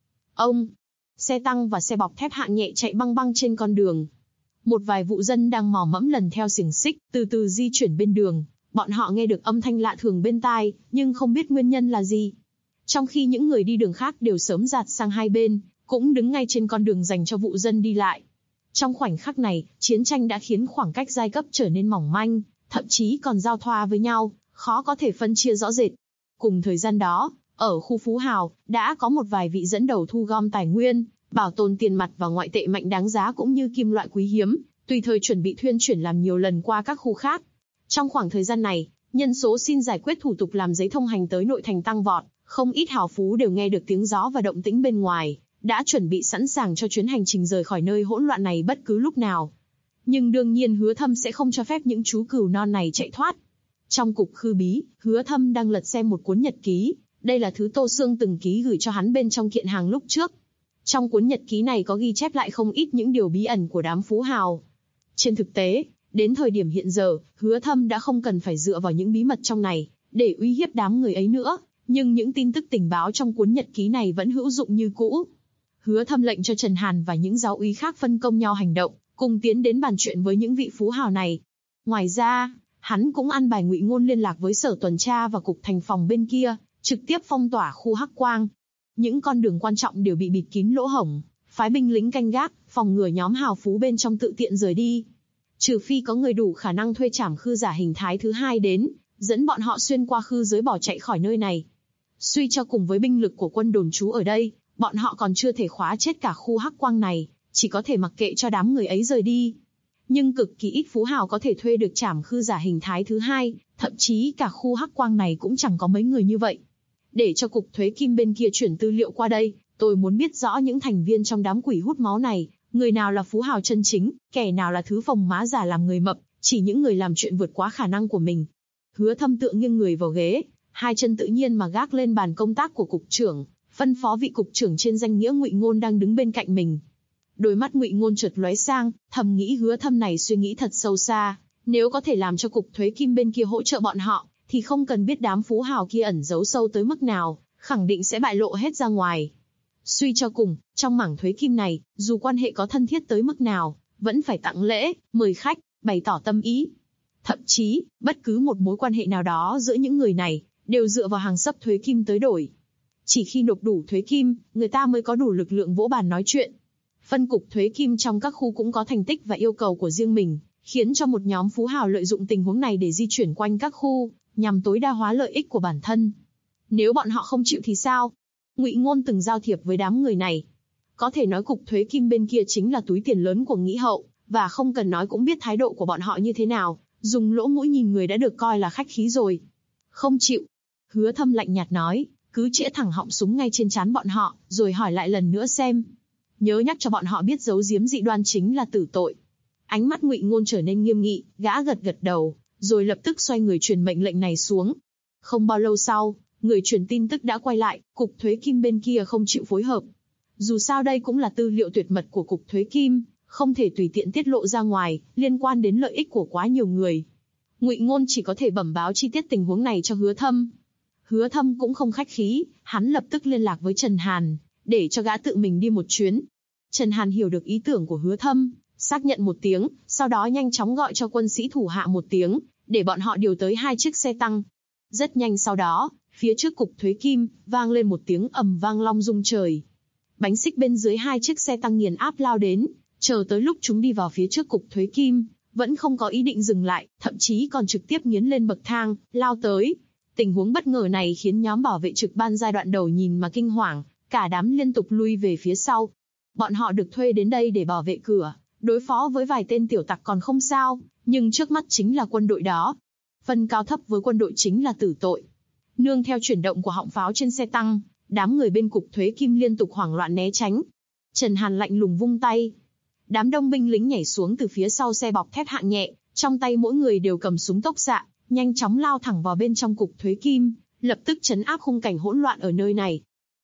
Xe tăng và xe bọc thép hạng nhẹ chạy băng băng trên con đường. Một vài vụ dân đang mò mẫm lần theo xiềng xích, từ từ di chuyển bên đường. Bọn họ nghe được âm thanh lạ thường bên tai, nhưng không biết nguyên nhân là gì. Trong khi những người đi đường khác đều sớm dạt sang hai bên, cũng đứng ngay trên con đường dành cho vụ dân đi lại. Trong khoảnh khắc này, chiến tranh đã khiến khoảng cách giai cấp trở nên mỏng manh, thậm chí còn giao thoa với nhau, khó có thể phân chia rõ rệt. Cùng thời gian đó, ở khu Phú Hào, đã có một vài vị dẫn đầu thu gom tài nguyên, bảo tồn tiền mặt và ngoại tệ mạnh đáng giá cũng như kim loại quý hiếm, tùy thời chuẩn bị thuyên chuyển làm nhiều lần qua các khu khác. Trong khoảng thời gian này, nhân số xin giải quyết thủ tục làm giấy thông hành tới nội thành tăng vọt, không ít hào phú đều nghe được tiếng gió và động tĩnh bên ngoài, đã chuẩn bị sẵn sàng cho chuyến hành trình rời khỏi nơi hỗn loạn này bất cứ lúc nào. Nhưng đương nhiên Hứa Thâm sẽ không cho phép những chú cừu non này chạy thoát. Trong cục khư bí, Hứa Thâm đang lật xem một cuốn nhật ký, đây là thứ Tô Sương từng ký gửi cho hắn bên trong kiện hàng lúc trước. Trong cuốn nhật ký này có ghi chép lại không ít những điều bí ẩn của đám phú hào. Trên thực tế, đến thời điểm hiện giờ, Hứa Thâm đã không cần phải dựa vào những bí mật trong này để uy hiếp đám người ấy nữa, nhưng những tin tức tình báo trong cuốn nhật ký này vẫn hữu dụng như cũ. Hứa Thâm lệnh cho Trần Hàn và những giáo úy khác phân công nhau hành động, cùng tiến đến bàn chuyện với những vị phú hào này. Ngoài ra, hắn cũng an bài Ngụy Ngôn liên lạc với sở tuần tra và cục thành phòng bên kia, trực tiếp phong tỏa khu Hắc Quang. Những con đường quan trọng đều bị bịt kín lỗ hổng, phái binh lính canh gác, phòng ngừa nhóm hào phú bên trong tự tiện rời đi. Trừ phi có người đủ khả năng thuê trảm khư giả hình thái thứ hai đến, dẫn bọn họ xuyên qua khư giới bỏ chạy khỏi nơi này. Suy cho cùng với binh lực của quân đồn trú ở đây, bọn họ còn chưa thể khóa chết cả khu Hắc Quang này, chỉ có thể mặc kệ cho đám người ấy rời đi. Nhưng cực kỳ ít phú hào có thể thuê được trảm khư giả hình thái thứ hai, thậm chí cả khu Hắc Quang này cũng chẳng có mấy người như vậy. Để cho cục thuế kim bên kia chuyển tư liệu qua đây, tôi muốn biết rõ những thành viên trong đám quỷ hút máu này, người nào là phú hào chân chính, kẻ nào là thứ phồng má giả làm người mập, chỉ những người làm chuyện vượt quá khả năng của mình. Hứa Thâm tựa nghiêng người vào ghế, hai chân tự nhiên mà gác lên bàn công tác của cục trưởng, phân phó vị cục trưởng trên danh nghĩa Ngụy Ngôn đang đứng bên cạnh mình. Đôi mắt Ngụy Ngôn chợt lóe sang, thầm nghĩ Hứa Thâm này suy nghĩ thật sâu xa, nếu có thể làm cho cục thuế kim bên kia hỗ trợ bọn họ, thì không cần biết đám phú hào kia ẩn giấu sâu tới mức nào, khẳng định sẽ bại lộ hết ra ngoài. Suy cho cùng, trong mảng thuế kim này, dù quan hệ có thân thiết tới mức nào, vẫn phải tặng lễ, mời khách, bày tỏ tâm ý. Thậm chí, bất cứ một mối quan hệ nào đó giữa những người này, đều dựa vào hàng xấp thuế kim tới đổi. Chỉ khi nộp đủ thuế kim, người ta mới có đủ lực lượng vỗ bàn nói chuyện. Phân cục thuế kim trong các khu cũng có thành tích và yêu cầu của riêng mình, khiến cho một nhóm phú hào lợi dụng tình huống này để di chuyển quanh các khu, nhằm tối đa hóa lợi ích của bản thân. Nếu bọn họ không chịu thì sao? Ngụy Ngôn từng giao thiệp với đám người này. Có thể nói cục thuế kim bên kia chính là túi tiền lớn của Nghĩ Hậu, và không cần nói cũng biết thái độ của bọn họ như thế nào, dùng lỗ mũi nhìn người đã được coi là khách khí rồi. Không chịu. Hứa Thâm lạnh nhạt nói, cứ chĩa thẳng họng súng ngay trên trán bọn họ, rồi hỏi lại lần nữa xem. Nhớ nhắc cho bọn họ biết giấu giếm dị đoan chính là tử tội. Ánh mắt Ngụy Ngôn trở nên nghiêm nghị, gã gật gật đầu, rồi lập tức xoay người truyền mệnh lệnh này xuống. Không bao lâu sau, người truyền tin tức đã quay lại, cục thuế kim bên kia không chịu phối hợp. Dù sao đây cũng là tư liệu tuyệt mật của cục thuế kim, không thể tùy tiện tiết lộ ra ngoài, liên quan đến lợi ích của quá nhiều người. Ngụy Ngôn chỉ có thể bẩm báo chi tiết tình huống này cho Hứa Thâm. Hứa Thâm cũng không khách khí, hắn lập tức liên lạc với Trần Hàn, để cho gã tự mình đi một chuyến. Trần Hàn hiểu được ý tưởng của Hứa Thâm, xác nhận một tiếng, sau đó nhanh chóng gọi cho quân sĩ thủ hạ một tiếng, để bọn họ điều tới 2 chiếc xe tăng. Rất nhanh sau đó, phía trước cục thuế kim, vang lên một tiếng ầm vang long rung trời. Bánh xích bên dưới 2 chiếc xe tăng nghiền áp lao đến, chờ tới lúc chúng đi vào phía trước cục thuế kim, vẫn không có ý định dừng lại, thậm chí còn trực tiếp nghiến lên bậc thang, lao tới. Tình huống bất ngờ này khiến nhóm bảo vệ trực ban giai đoạn đầu nhìn mà kinh hoàng, cả đám liên tục lui về phía sau. Bọn họ được thuê đến đây để bảo vệ cửa, đối phó với vài tên tiểu tặc còn không sao, nhưng trước mắt chính là quân đội đó. Phân cao thấp với quân đội chính là tử tội. Nương theo chuyển động của họng pháo trên xe tăng, đám người bên cục thuế kim liên tục hoảng loạn né tránh. Trần Hàn lạnh lùng vung tay. Đám đông binh lính nhảy xuống từ phía sau xe bọc thép hạng nhẹ, trong tay mỗi người đều cầm súng tốc xạ, nhanh chóng lao thẳng vào bên trong cục thuế kim, lập tức trấn áp khung cảnh hỗn loạn ở nơi này.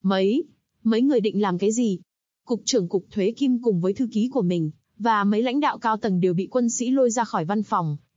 Mấy người định làm cái gì? Cục trưởng cục thuế kim cùng với thư ký của mình, và mấy lãnh đạo cao tầng đều bị quân sĩ lôi ra khỏi văn phòng,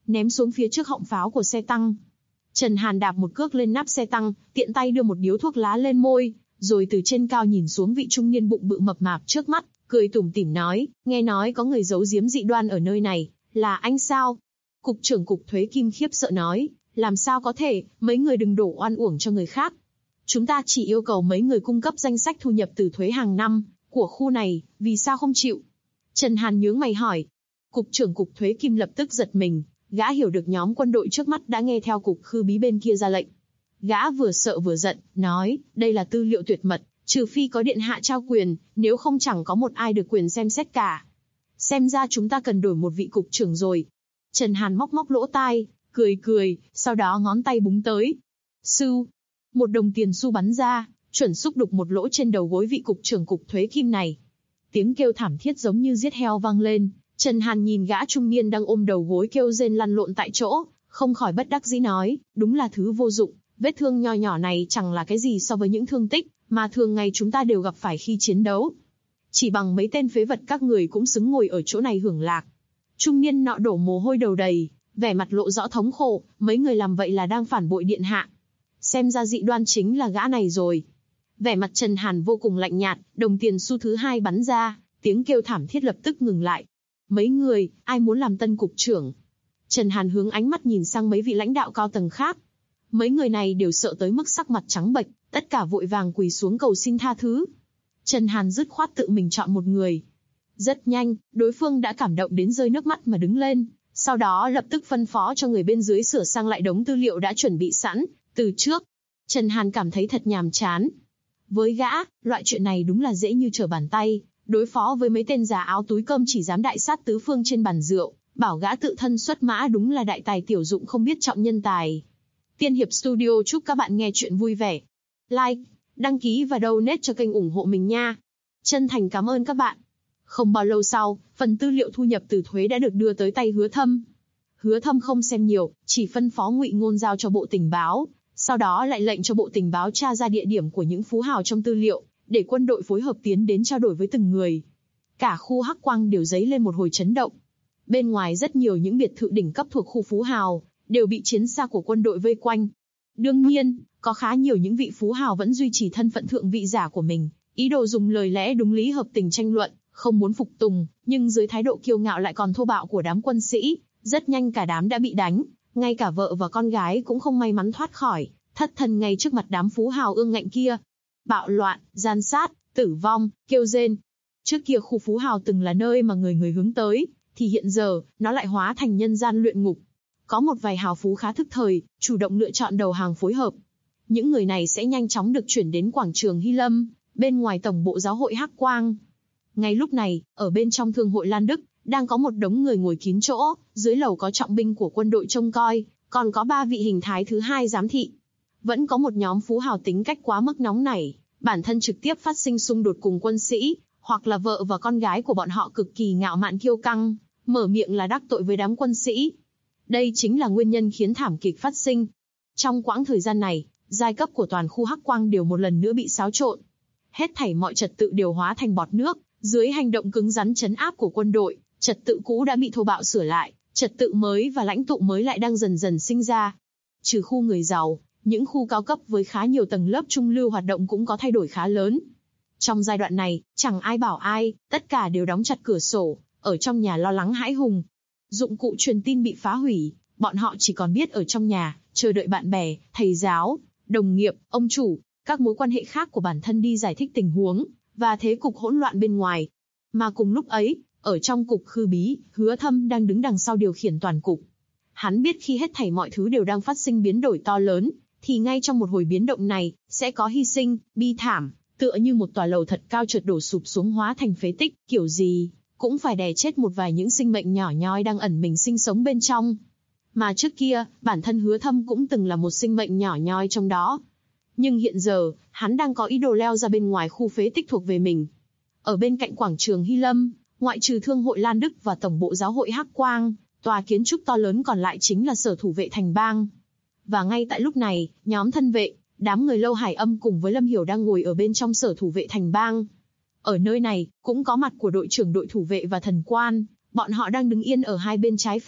ném xuống phía trước họng pháo của xe tăng. Trần Hàn đạp một cước lên nắp xe tăng, tiện tay đưa một điếu thuốc lá lên môi, rồi từ trên cao nhìn xuống vị trung niên bụng bự mập mạp trước mắt, cười tủm tỉm nói, nghe nói có người giấu giếm dị đoan ở nơi này, là anh sao? Cục trưởng cục thuế Kim khiếp sợ nói, làm sao có thể, mấy người đừng đổ oan uổng cho người khác. Chúng ta chỉ yêu cầu mấy người cung cấp danh sách thu nhập từ thuế hàng năm của khu này, vì sao không chịu? Trần Hàn nhướng mày hỏi. Cục trưởng cục thuế Kim lập tức giật mình, gã hiểu được nhóm quân đội trước mắt đã nghe theo cục khư bí bên kia ra lệnh. Gã vừa sợ vừa giận, nói, đây là tư liệu tuyệt mật, trừ phi có điện hạ trao quyền, nếu không chẳng có một ai được quyền xem xét cả. Xem ra chúng ta cần đổi một vị cục trưởng rồi. Trần Hàn móc móc lỗ tai, cười, sau đó ngón tay búng tới. Sưu, một đồng tiền xu bắn ra, chuẩn xúc đục một lỗ trên đầu gối vị cục trưởng cục thuế Kim này. Tiếng kêu thảm thiết giống như giết heo vang lên. Trần Hàn nhìn gã trung niên đang ôm đầu gối kêu rên lăn lộn tại chỗ, không khỏi bất đắc dĩ nói, đúng là thứ vô dụng, vết thương nho nhỏ này chẳng là cái gì so với những thương tích mà thường ngày chúng ta đều gặp phải khi chiến đấu. Chỉ bằng mấy tên phế vật các người cũng xứng ngồi ở chỗ này hưởng lạc. Trung niên nọ đổ mồ hôi đầu đầy, vẻ mặt lộ rõ thống khổ, mấy người làm vậy là đang phản bội điện hạ. Xem ra dị đoan chính là gã này rồi. Vẻ mặt Trần Hàn vô cùng lạnh nhạt, đồng tiền xu thứ hai bắn ra, tiếng kêu thảm thiết lập tức ngừng lại. Mấy người, ai muốn làm tân cục trưởng? Trần Hàn hướng ánh mắt nhìn sang mấy vị lãnh đạo cao tầng khác. Mấy người này đều sợ tới mức sắc mặt trắng bệch, tất cả vội vàng quỳ xuống cầu xin tha thứ. Trần Hàn dứt khoát tự mình chọn một người. Rất nhanh, đối phương đã cảm động đến rơi nước mắt mà đứng lên, sau đó lập tức phân phó cho người bên dưới sửa sang lại đống tư liệu đã chuẩn bị sẵn từ trước. Trần Hàn cảm thấy thật nhàm chán. Với gã, loại chuyện này đúng là dễ như trở bàn tay. Đối phó với mấy tên già áo túi cơm chỉ dám đại sát tứ phương trên bàn rượu, bảo gã tự thân xuất mã đúng là đại tài tiểu dụng không biết trọng nhân tài. Tiên Hiệp Studio chúc các bạn nghe chuyện vui vẻ. Like, đăng ký và donate cho kênh ủng hộ mình nha. Chân thành cảm ơn các bạn. Không bao lâu sau, phần tư liệu thu nhập từ thuế đã được đưa tới tay Hứa Thâm. Hứa Thâm không xem nhiều, chỉ phân phó Ngụy Ngôn giao cho Bộ Tình báo, sau đó lại lệnh cho Bộ Tình báo tra ra địa điểm của những phú hào trong tư liệu, để quân đội phối hợp tiến đến trao đổi với từng người. Cả khu Hắc Quang đều dấy lên một hồi chấn động. Bên ngoài rất nhiều những biệt thự đỉnh cấp thuộc khu phú hào, đều bị chiến xa của quân đội vây quanh. Đương nhiên, có khá nhiều những vị phú hào vẫn duy trì thân phận thượng vị giả của mình, ý đồ dùng lời lẽ đúng lý hợp tình tranh luận, không muốn phục tùng, nhưng dưới thái độ kiêu ngạo lại còn thô bạo của đám quân sĩ, rất nhanh cả đám đã bị đánh, ngay cả vợ và con gái cũng không may mắn thoát khỏi, thất thần ngay trước mặt đám phú hào ương ngạnh kia. Bạo loạn, gian sát, tử vong, kêu rên. Trước kia khu phú hào từng là nơi mà người người hướng tới, thì hiện giờ, nó lại hóa thành nhân gian luyện ngục. Có một vài hào phú khá thức thời, chủ động lựa chọn đầu hàng phối hợp. Những người này sẽ nhanh chóng được chuyển đến quảng trường Hy Lâm, bên ngoài tổng bộ giáo hội Hắc Quang. Ngay lúc này, ở bên trong thương hội Lan Đức, đang có một đống người ngồi kín chỗ, dưới lầu có trọng binh của quân đội trông coi, còn có 3 vị hình thái thứ hai giám thị. Vẫn có một nhóm phú hào tính cách quá mức nóng nảy, bản thân trực tiếp phát sinh xung đột cùng quân sĩ, hoặc là vợ và con gái của bọn họ cực kỳ ngạo mạn kiêu căng, mở miệng là đắc tội với đám quân sĩ. Đây chính là nguyên nhân khiến thảm kịch phát sinh. Trong quãng thời gian này, giai cấp của toàn khu Hắc Quang đều một lần nữa bị xáo trộn. Hết thảy mọi trật tự đều hóa thành bọt nước, dưới hành động cứng rắn trấn áp của quân đội, trật tự cũ đã bị thô bạo sửa lại, trật tự mới và lãnh tụ mới lại đang dần dần sinh ra. Trừ khu người giàu, những khu cao cấp với khá nhiều tầng lớp trung lưu hoạt động cũng có thay đổi khá lớn. Trong giai đoạn này, chẳng ai bảo ai, tất cả đều đóng chặt cửa sổ, ở trong nhà lo lắng hãi hùng. Dụng cụ truyền tin bị phá hủy, bọn họ chỉ còn biết ở trong nhà, chờ đợi bạn bè, thầy giáo, đồng nghiệp, ông chủ, các mối quan hệ khác của bản thân đi giải thích tình huống, và thế cục hỗn loạn bên ngoài. Mà cùng lúc ấy, ở trong cục khư bí, Hứa Thâm đang đứng đằng sau điều khiển toàn cục. Hắn biết khi hết thảy mọi thứ đều đang phát sinh biến đổi to lớn, thì ngay trong một hồi biến động này, sẽ có hy sinh, bi thảm, tựa như một tòa lầu thật cao chợt đổ sụp xuống hóa thành phế tích, kiểu gì cũng phải đè chết một vài những sinh mệnh nhỏ nhoi đang ẩn mình sinh sống bên trong. Mà trước kia, bản thân Hứa Thâm cũng từng là một sinh mệnh nhỏ nhoi trong đó. Nhưng hiện giờ, hắn đang có ý đồ leo ra bên ngoài khu phế tích thuộc về mình. Ở bên cạnh quảng trường Hy Lâm, ngoại trừ thương hội Lan Đức và tổng bộ giáo hội Hắc Quang, tòa kiến trúc to lớn còn lại chính là sở thủ vệ thành bang. Và ngay tại lúc này, nhóm thân vệ, đám người Lâu Hải Âm cùng với Lâm Hiểu đang ngồi ở bên trong sở thủ vệ thành bang. Ở nơi này, cũng có mặt của đội trưởng đội thủ vệ và thần quan, bọn họ đang đứng yên ở hai bên trái phải,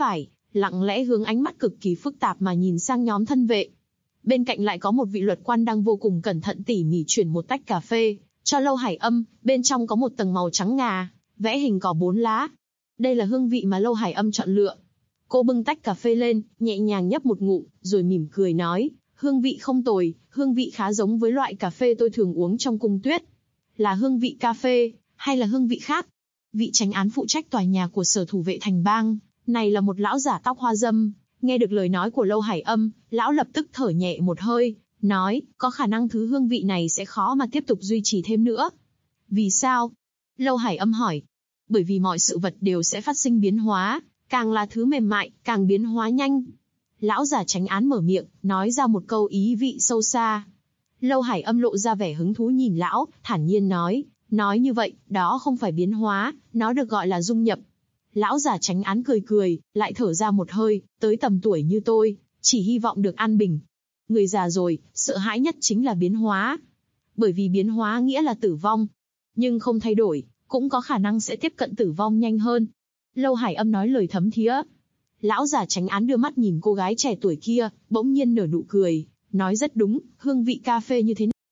lặng lẽ hướng ánh mắt cực kỳ phức tạp mà nhìn sang nhóm thân vệ. Bên cạnh lại có một vị luật quan đang vô cùng cẩn thận tỉ mỉ chuyển một tách cà phê cho Lâu Hải Âm, bên trong có một tầng màu trắng ngà, vẽ hình cỏ 4 lá. Đây là hương vị mà Lâu Hải Âm chọn lựa. Cô bưng tách cà phê lên, nhẹ nhàng nhấp một ngụm, rồi mỉm cười nói, hương vị không tồi, hương vị khá giống với loại cà phê tôi thường uống trong cung tuyết. Là hương vị cà phê, hay là hương vị khác? Vị chánh án phụ trách tòa nhà của Sở Thủ vệ Thành Bang này là một lão giả tóc hoa râm. Nghe được lời nói của Lâu Hải Âm, lão lập tức thở nhẹ một hơi, nói, có khả năng thứ hương vị này sẽ khó mà tiếp tục duy trì thêm nữa. Vì sao? Lâu Hải Âm hỏi. Bởi vì mọi sự vật đều sẽ phát sinh biến hóa, càng là thứ mềm mại, càng biến hóa nhanh. Lão giả chánh án mở miệng, nói ra một câu ý vị sâu xa. Lâu Hải Âm lộ ra vẻ hứng thú nhìn lão, thản nhiên nói như vậy, đó không phải biến hóa, nó được gọi là dung nhập. Lão giả chánh án cười cười, lại thở ra một hơi, tới tầm tuổi như tôi, chỉ hy vọng được an bình. Người già rồi, sợ hãi nhất chính là biến hóa. Bởi vì biến hóa nghĩa là tử vong. Nhưng không thay đổi, cũng có khả năng sẽ tiếp cận tử vong nhanh hơn. Lâu Hải Âm nói lời thấm thía. Lão giả chánh án đưa mắt nhìn cô gái trẻ tuổi kia, bỗng nhiên nở nụ cười, nói rất đúng, hương vị cà phê như thế nào.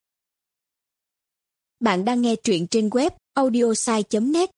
Bạn đang nghe truyện trên web audiosai.net.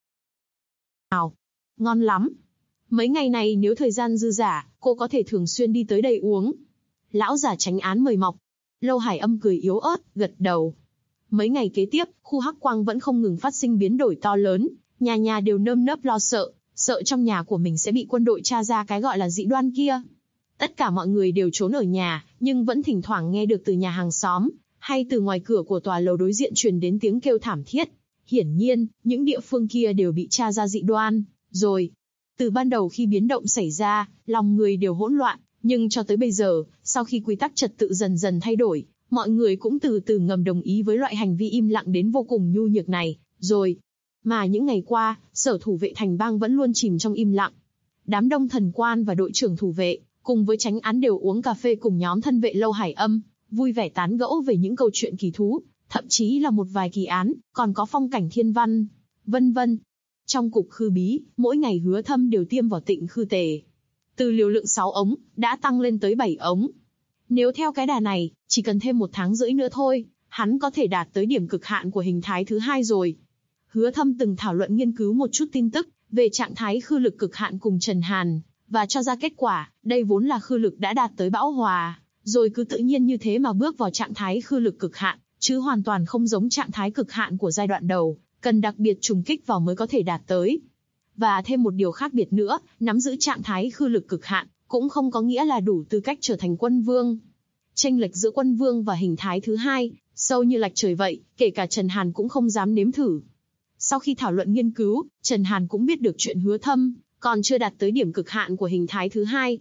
Ngon lắm. Mấy ngày này nếu thời gian dư dả, cô có thể thường xuyên đi tới đây uống. Lão giả chánh án mời mọc. Lâu Hải Âm cười yếu ớt, gật đầu. Mấy ngày kế tiếp, khu Hắc Quang vẫn không ngừng phát sinh biến đổi to lớn, nhà nhà đều nơm nớp lo sợ trong nhà của mình sẽ bị quân đội tra ra cái gọi là dị đoan kia. Tất cả mọi người đều trốn ở nhà, nhưng vẫn thỉnh thoảng nghe được từ nhà hàng xóm, hay từ ngoài cửa của tòa lầu đối diện truyền đến tiếng kêu thảm thiết. Hiển nhiên, những địa phương kia đều bị tra ra dị đoan, rồi. Từ ban đầu khi biến động xảy ra, lòng người đều hỗn loạn, nhưng cho tới bây giờ, sau khi quy tắc trật tự dần dần thay đổi, mọi người cũng từ từ ngầm đồng ý với loại hành vi im lặng đến vô cùng nhu nhược này, rồi. Mà những ngày qua, Sở Thủ vệ Thành Bang vẫn luôn chìm trong im lặng. Đám đông thần quan và đội trưởng thủ vệ, cùng với chánh án đều uống cà phê cùng nhóm thân vệ Lâu Hải Âm, vui vẻ tán gẫu về những câu chuyện kỳ thú, thậm chí là một vài kỳ án, còn có phong cảnh thiên văn, vân vân. Trong cục khư bí, mỗi ngày Hứa Thâm đều tiêm vào tịnh khư tề. Từ liều lượng 6 ống, đã tăng lên tới 7 ống. Nếu theo cái đà này, chỉ cần thêm 1 tháng rưỡi nữa thôi, hắn có thể đạt tới điểm cực hạn của hình thái thứ 2 rồi. Hứa Thâm từng thảo luận nghiên cứu một chút tin tức về trạng thái khư lực cực hạn cùng Trần Hàn, và cho ra kết quả, đây vốn là khư lực đã đạt tới bão hòa, rồi cứ tự nhiên như thế mà bước vào trạng thái khư lực cực hạn, chứ hoàn toàn không giống trạng thái cực hạn của giai đoạn đầu, cần đặc biệt trùng kích vào mới có thể đạt tới. Và thêm một điều khác biệt nữa, nắm giữ trạng thái khư lực cực hạn, cũng không có nghĩa là đủ tư cách trở thành quân vương. Chênh lệch giữa quân vương và hình thái thứ 2, sâu như lạch trời vậy, kể cả Trần Hàn cũng không dám nếm thử. Sau khi thảo luận nghiên cứu, Trần Hàn cũng biết được chuyện Hứa Thâm còn chưa đạt tới điểm cực hạn của hình thái thứ 2.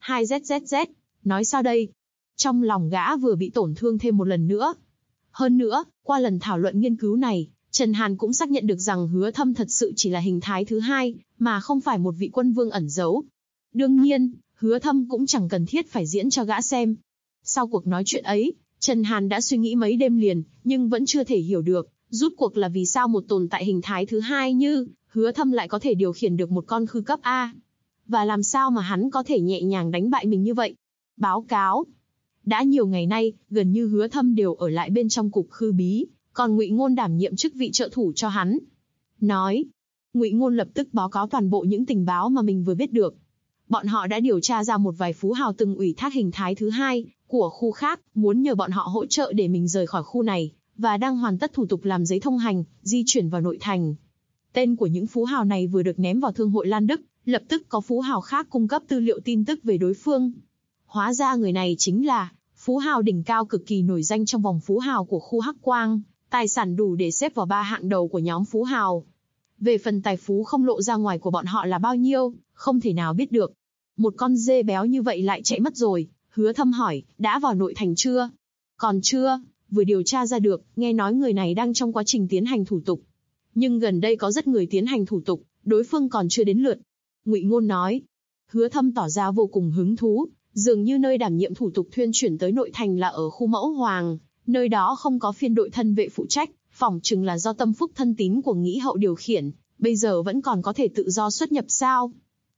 2ZZZ, nói sao đây? Trong lòng gã vừa bị tổn thương thêm một lần nữa. Hơn nữa, qua lần thảo luận nghiên cứu này, Trần Hàn cũng xác nhận được rằng Hứa Thâm thật sự chỉ là hình thái thứ 2, mà không phải một vị quân vương ẩn giấu. Đương nhiên, Hứa Thâm cũng chẳng cần thiết phải diễn cho gã xem. Sau cuộc nói chuyện ấy, Trần Hàn đã suy nghĩ mấy đêm liền, nhưng vẫn chưa thể hiểu được, rút cuộc là vì sao một tồn tại hình thái thứ 2 như Hứa Thâm lại có thể điều khiển được một con khư cấp A. Và làm sao mà hắn có thể nhẹ nhàng đánh bại mình như vậy? Báo cáo. Đã nhiều ngày nay, gần như Hứa Thâm đều ở lại bên trong cục khư bí, còn Ngụy Ngôn đảm nhiệm chức vị trợ thủ cho hắn. Nói. Ngụy Ngôn lập tức báo cáo toàn bộ những tình báo mà mình vừa biết được. Bọn họ đã điều tra ra một vài phú hào từng ủy thác hình thái thứ 2 của khu khác, muốn nhờ bọn họ hỗ trợ để mình rời khỏi khu này, và đang hoàn tất thủ tục làm giấy thông hành, di chuyển vào nội thành. Tên của những phú hào này vừa được ném vào Thương hội Lan Đức, lập tức có phú hào khác cung cấp tư liệu tin tức về đối phương. Hóa ra người này chính là phú hào đỉnh cao cực kỳ nổi danh trong vòng phú hào của khu Hắc Quang, tài sản đủ để xếp vào 3 hạng đầu của nhóm phú hào. Về phần tài phú không lộ ra ngoài của bọn họ là bao nhiêu, không thể nào biết được. Một con dê béo như vậy lại chạy mất rồi. Hứa Thâm hỏi, đã vào nội thành chưa? Còn chưa, vừa điều tra ra được, nghe nói người này đang trong quá trình tiến hành thủ tục. Nhưng gần đây có rất người tiến hành thủ tục, đối phương còn chưa đến lượt. Ngụy Ngôn nói. Hứa Thâm tỏ ra vô cùng hứng thú, dường như nơi đảm nhiệm thủ tục thuyên chuyển tới nội thành là ở khu Mẫu Hoàng, nơi đó không có phiên đội thân vệ phụ trách, phỏng chừng là do tâm phúc thân tín của Nghĩ Hậu điều khiển, bây giờ vẫn còn có thể tự do xuất nhập sao?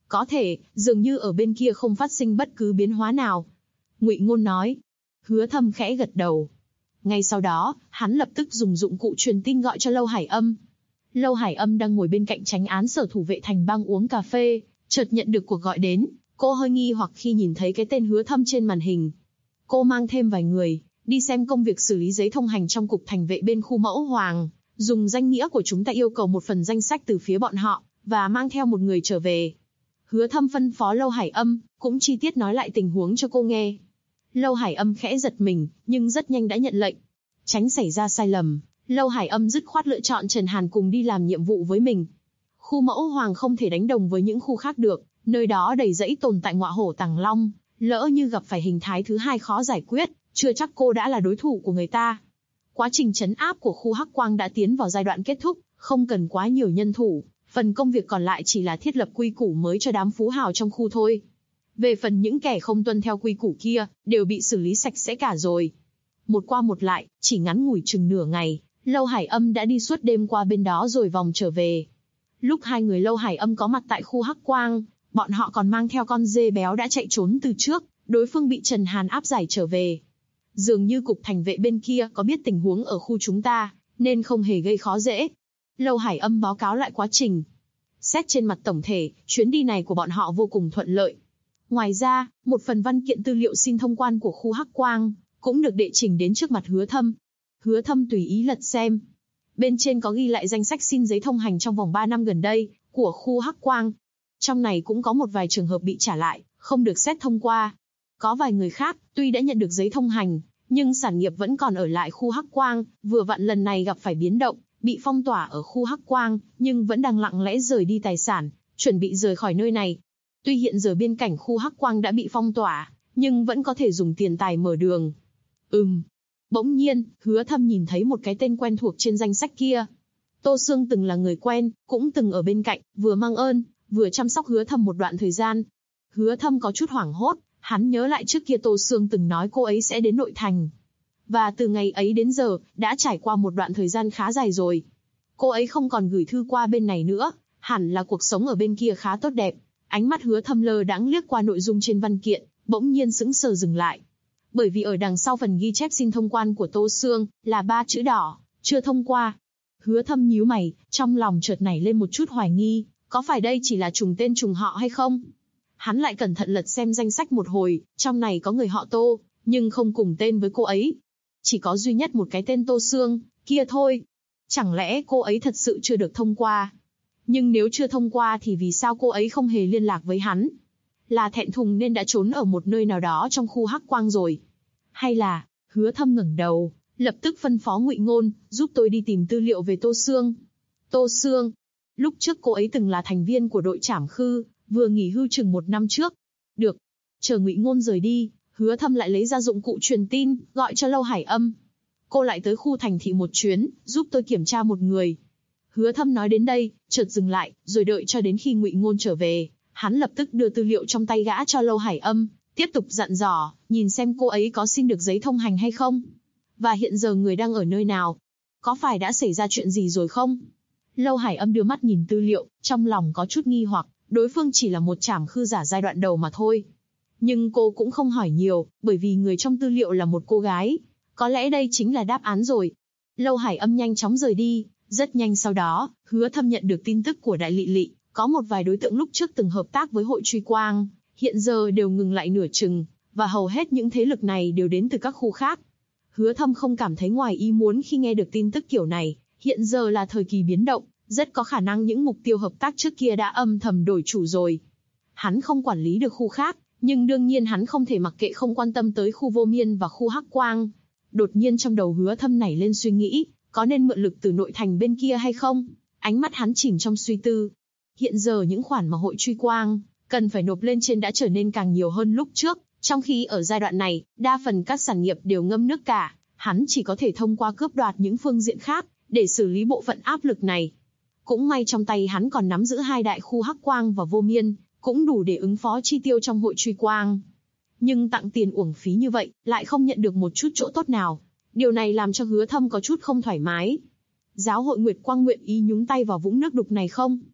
Có thể, dường như ở bên kia không phát sinh bất cứ biến hóa nào. Ngụy Ngôn nói. Hứa Thâm khẽ gật đầu. Ngay sau đó, hắn lập tức dùng dụng cụ truyền tin gọi cho Lâu Hải Âm. Lâu Hải Âm đang ngồi bên cạnh chánh án sở thủ vệ thành bang uống cà phê, chợt nhận được cuộc gọi đến. Cô hơi nghi hoặc khi nhìn thấy cái tên Hứa Thâm trên màn hình. Cô mang thêm vài người, đi xem công việc xử lý giấy thông hành trong cục thành vệ bên khu Mẫu Hoàng. Dùng danh nghĩa của chúng ta yêu cầu một phần danh sách từ phía bọn họ, và mang theo một người trở về. Hứa Thâm phân phó Lâu Hải Âm, cũng chi tiết nói lại tình huống cho cô nghe. Lâu Hải Âm khẽ giật mình, nhưng rất nhanh đã nhận lệnh. Tránh xảy ra sai lầm, Lâu Hải Âm dứt khoát lựa chọn Trần Hàn cùng đi làm nhiệm vụ với mình. Khu Mẫu Hoàng không thể đánh đồng với những khu khác được, nơi đó đầy rẫy tồn tại ngọa hổ tàng long, lỡ như gặp phải hình thái thứ hai khó giải quyết, chưa chắc cô đã là đối thủ của người ta. Quá trình trấn áp của khu Hắc Quang đã tiến vào giai đoạn kết thúc, không cần quá nhiều nhân thủ, phần công việc còn lại chỉ là thiết lập quy củ mới cho đám phú hào trong khu thôi. Về phần những kẻ không tuân theo quy củ kia, đều bị xử lý sạch sẽ cả rồi. Một qua một lại, chỉ ngắn ngủi chừng nửa ngày, Lâu Hải Âm đã đi suốt đêm qua bên đó rồi vòng trở về. Lúc hai người Lâu Hải Âm có mặt tại khu Hắc Quang, bọn họ còn mang theo con dê béo đã chạy trốn từ trước, đối phương bị Trần Hàn áp giải trở về. Dường như cục thành vệ bên kia có biết tình huống ở khu chúng ta, nên không hề gây khó dễ. Lâu Hải Âm báo cáo lại quá trình. Xét trên mặt tổng thể, chuyến đi này của bọn họ vô cùng thuận lợi. Ngoài ra, một phần văn kiện tư liệu xin thông quan của khu Hắc Quang cũng được đệ trình đến trước mặt Hứa Thâm. Hứa Thâm tùy ý lật xem. Bên trên có ghi lại danh sách xin giấy thông hành trong vòng 3 năm gần đây của khu Hắc Quang. Trong này cũng có một vài trường hợp bị trả lại, không được xét thông qua. Có vài người khác, tuy đã nhận được giấy thông hành, nhưng sản nghiệp vẫn còn ở lại khu Hắc Quang, vừa vặn lần này gặp phải biến động, bị phong tỏa ở khu Hắc Quang, nhưng vẫn đang lặng lẽ rời đi tài sản, chuẩn bị rời khỏi nơi này. Tuy hiện giờ biên cảnh khu Hắc Quang đã bị phong tỏa, nhưng vẫn có thể dùng tiền tài mở đường. Bỗng nhiên, Hứa Thâm nhìn thấy một cái tên quen thuộc trên danh sách kia. Tô Sương từng là người quen, cũng từng ở bên cạnh, vừa mang ơn, vừa chăm sóc Hứa Thâm một đoạn thời gian. Hứa Thâm có chút hoảng hốt, hắn nhớ lại trước kia Tô Sương từng nói cô ấy sẽ đến nội thành. Và từ ngày ấy đến giờ, đã trải qua một đoạn thời gian khá dài rồi. Cô ấy không còn gửi thư qua bên này nữa, hẳn là cuộc sống ở bên kia khá tốt đẹp. Ánh mắt Hứa Thâm lơ đãng liếc qua nội dung trên văn kiện, bỗng nhiên sững sờ dừng lại. Bởi vì ở đằng sau phần ghi chép xin thông quan của Tô Sương, là 3 chữ đỏ, chưa thông qua. Hứa Thâm nhíu mày, trong lòng chợt nảy lên một chút hoài nghi, có phải đây chỉ là trùng tên trùng họ hay không? Hắn lại cẩn thận lật xem danh sách một hồi, trong này có người họ Tô, nhưng không cùng tên với cô ấy. Chỉ có duy nhất một cái tên Tô Sương, kia thôi. Chẳng lẽ cô ấy thật sự chưa được thông qua? Nhưng nếu chưa thông qua thì vì sao cô ấy không hề liên lạc với hắn? Là thẹn thùng nên đã trốn ở một nơi nào đó trong khu Hắc Quang rồi? Hay là, Hứa Thâm ngẩng đầu, lập tức phân phó Ngụy Ngôn, giúp tôi đi tìm tư liệu về Tô Sương. Tô Sương, lúc trước cô ấy từng là thành viên của đội trảm khư, vừa nghỉ hưu chừng 1 năm trước. Được, chờ Ngụy Ngôn rời đi, Hứa Thâm lại lấy ra dụng cụ truyền tin, gọi cho Lâu Hải Âm. Cô lại tới khu thành thị một chuyến, giúp tôi kiểm tra một người. Hứa Thâm nói đến đây, chợt dừng lại, rồi đợi cho đến khi Ngụy Ngôn trở về, hắn lập tức đưa tư liệu trong tay gã cho Lâu Hải Âm, tiếp tục dặn dò, nhìn xem cô ấy có xin được giấy thông hành hay không. Và hiện giờ người đang ở nơi nào? Có phải đã xảy ra chuyện gì rồi không? Lâu Hải Âm đưa mắt nhìn tư liệu, trong lòng có chút nghi hoặc, đối phương chỉ là một trảm khư giả giai đoạn đầu mà thôi. Nhưng cô cũng không hỏi nhiều, bởi vì người trong tư liệu là một cô gái. Có lẽ đây chính là đáp án rồi. Lâu Hải Âm nhanh chóng rời đi, rất nhanh sau đó, Hứa Thâm nhận được tin tức của Đại Lị Lị, có một vài đối tượng lúc trước từng hợp tác với hội truy quang, hiện giờ đều ngừng lại nửa chừng, và hầu hết những thế lực này đều đến từ các khu khác. Hứa Thâm không cảm thấy ngoài ý muốn khi nghe được tin tức kiểu này, hiện giờ là thời kỳ biến động, rất có khả năng những mục tiêu hợp tác trước kia đã âm thầm đổi chủ rồi. Hắn không quản lý được khu khác, nhưng đương nhiên hắn không thể mặc kệ không quan tâm tới khu Vô Miên và khu Hắc Quang. Đột nhiên trong đầu Hứa Thâm nảy lên suy nghĩ, có nên mượn lực từ nội thành bên kia hay không? Ánh mắt hắn chìm trong suy tư. Hiện giờ những khoản mà hội truy quang cần phải nộp lên trên đã trở nên càng nhiều hơn lúc trước, trong khi ở giai đoạn này, đa phần các sản nghiệp đều ngâm nước cả, hắn chỉ có thể thông qua cướp đoạt những phương diện khác để xử lý bộ phận áp lực này. Cũng may trong tay hắn còn nắm giữ 2 đại khu Hắc Quang và Vô Miên, cũng đủ để ứng phó chi tiêu trong hội truy quang. Nhưng tặng tiền uổng phí như vậy, lại không nhận được một chút chỗ tốt nào. Điều này làm cho Hứa Thâm có chút không thoải mái. Giáo hội Nguyệt Quang nguyện ý nhúng tay vào vũng nước đục này không?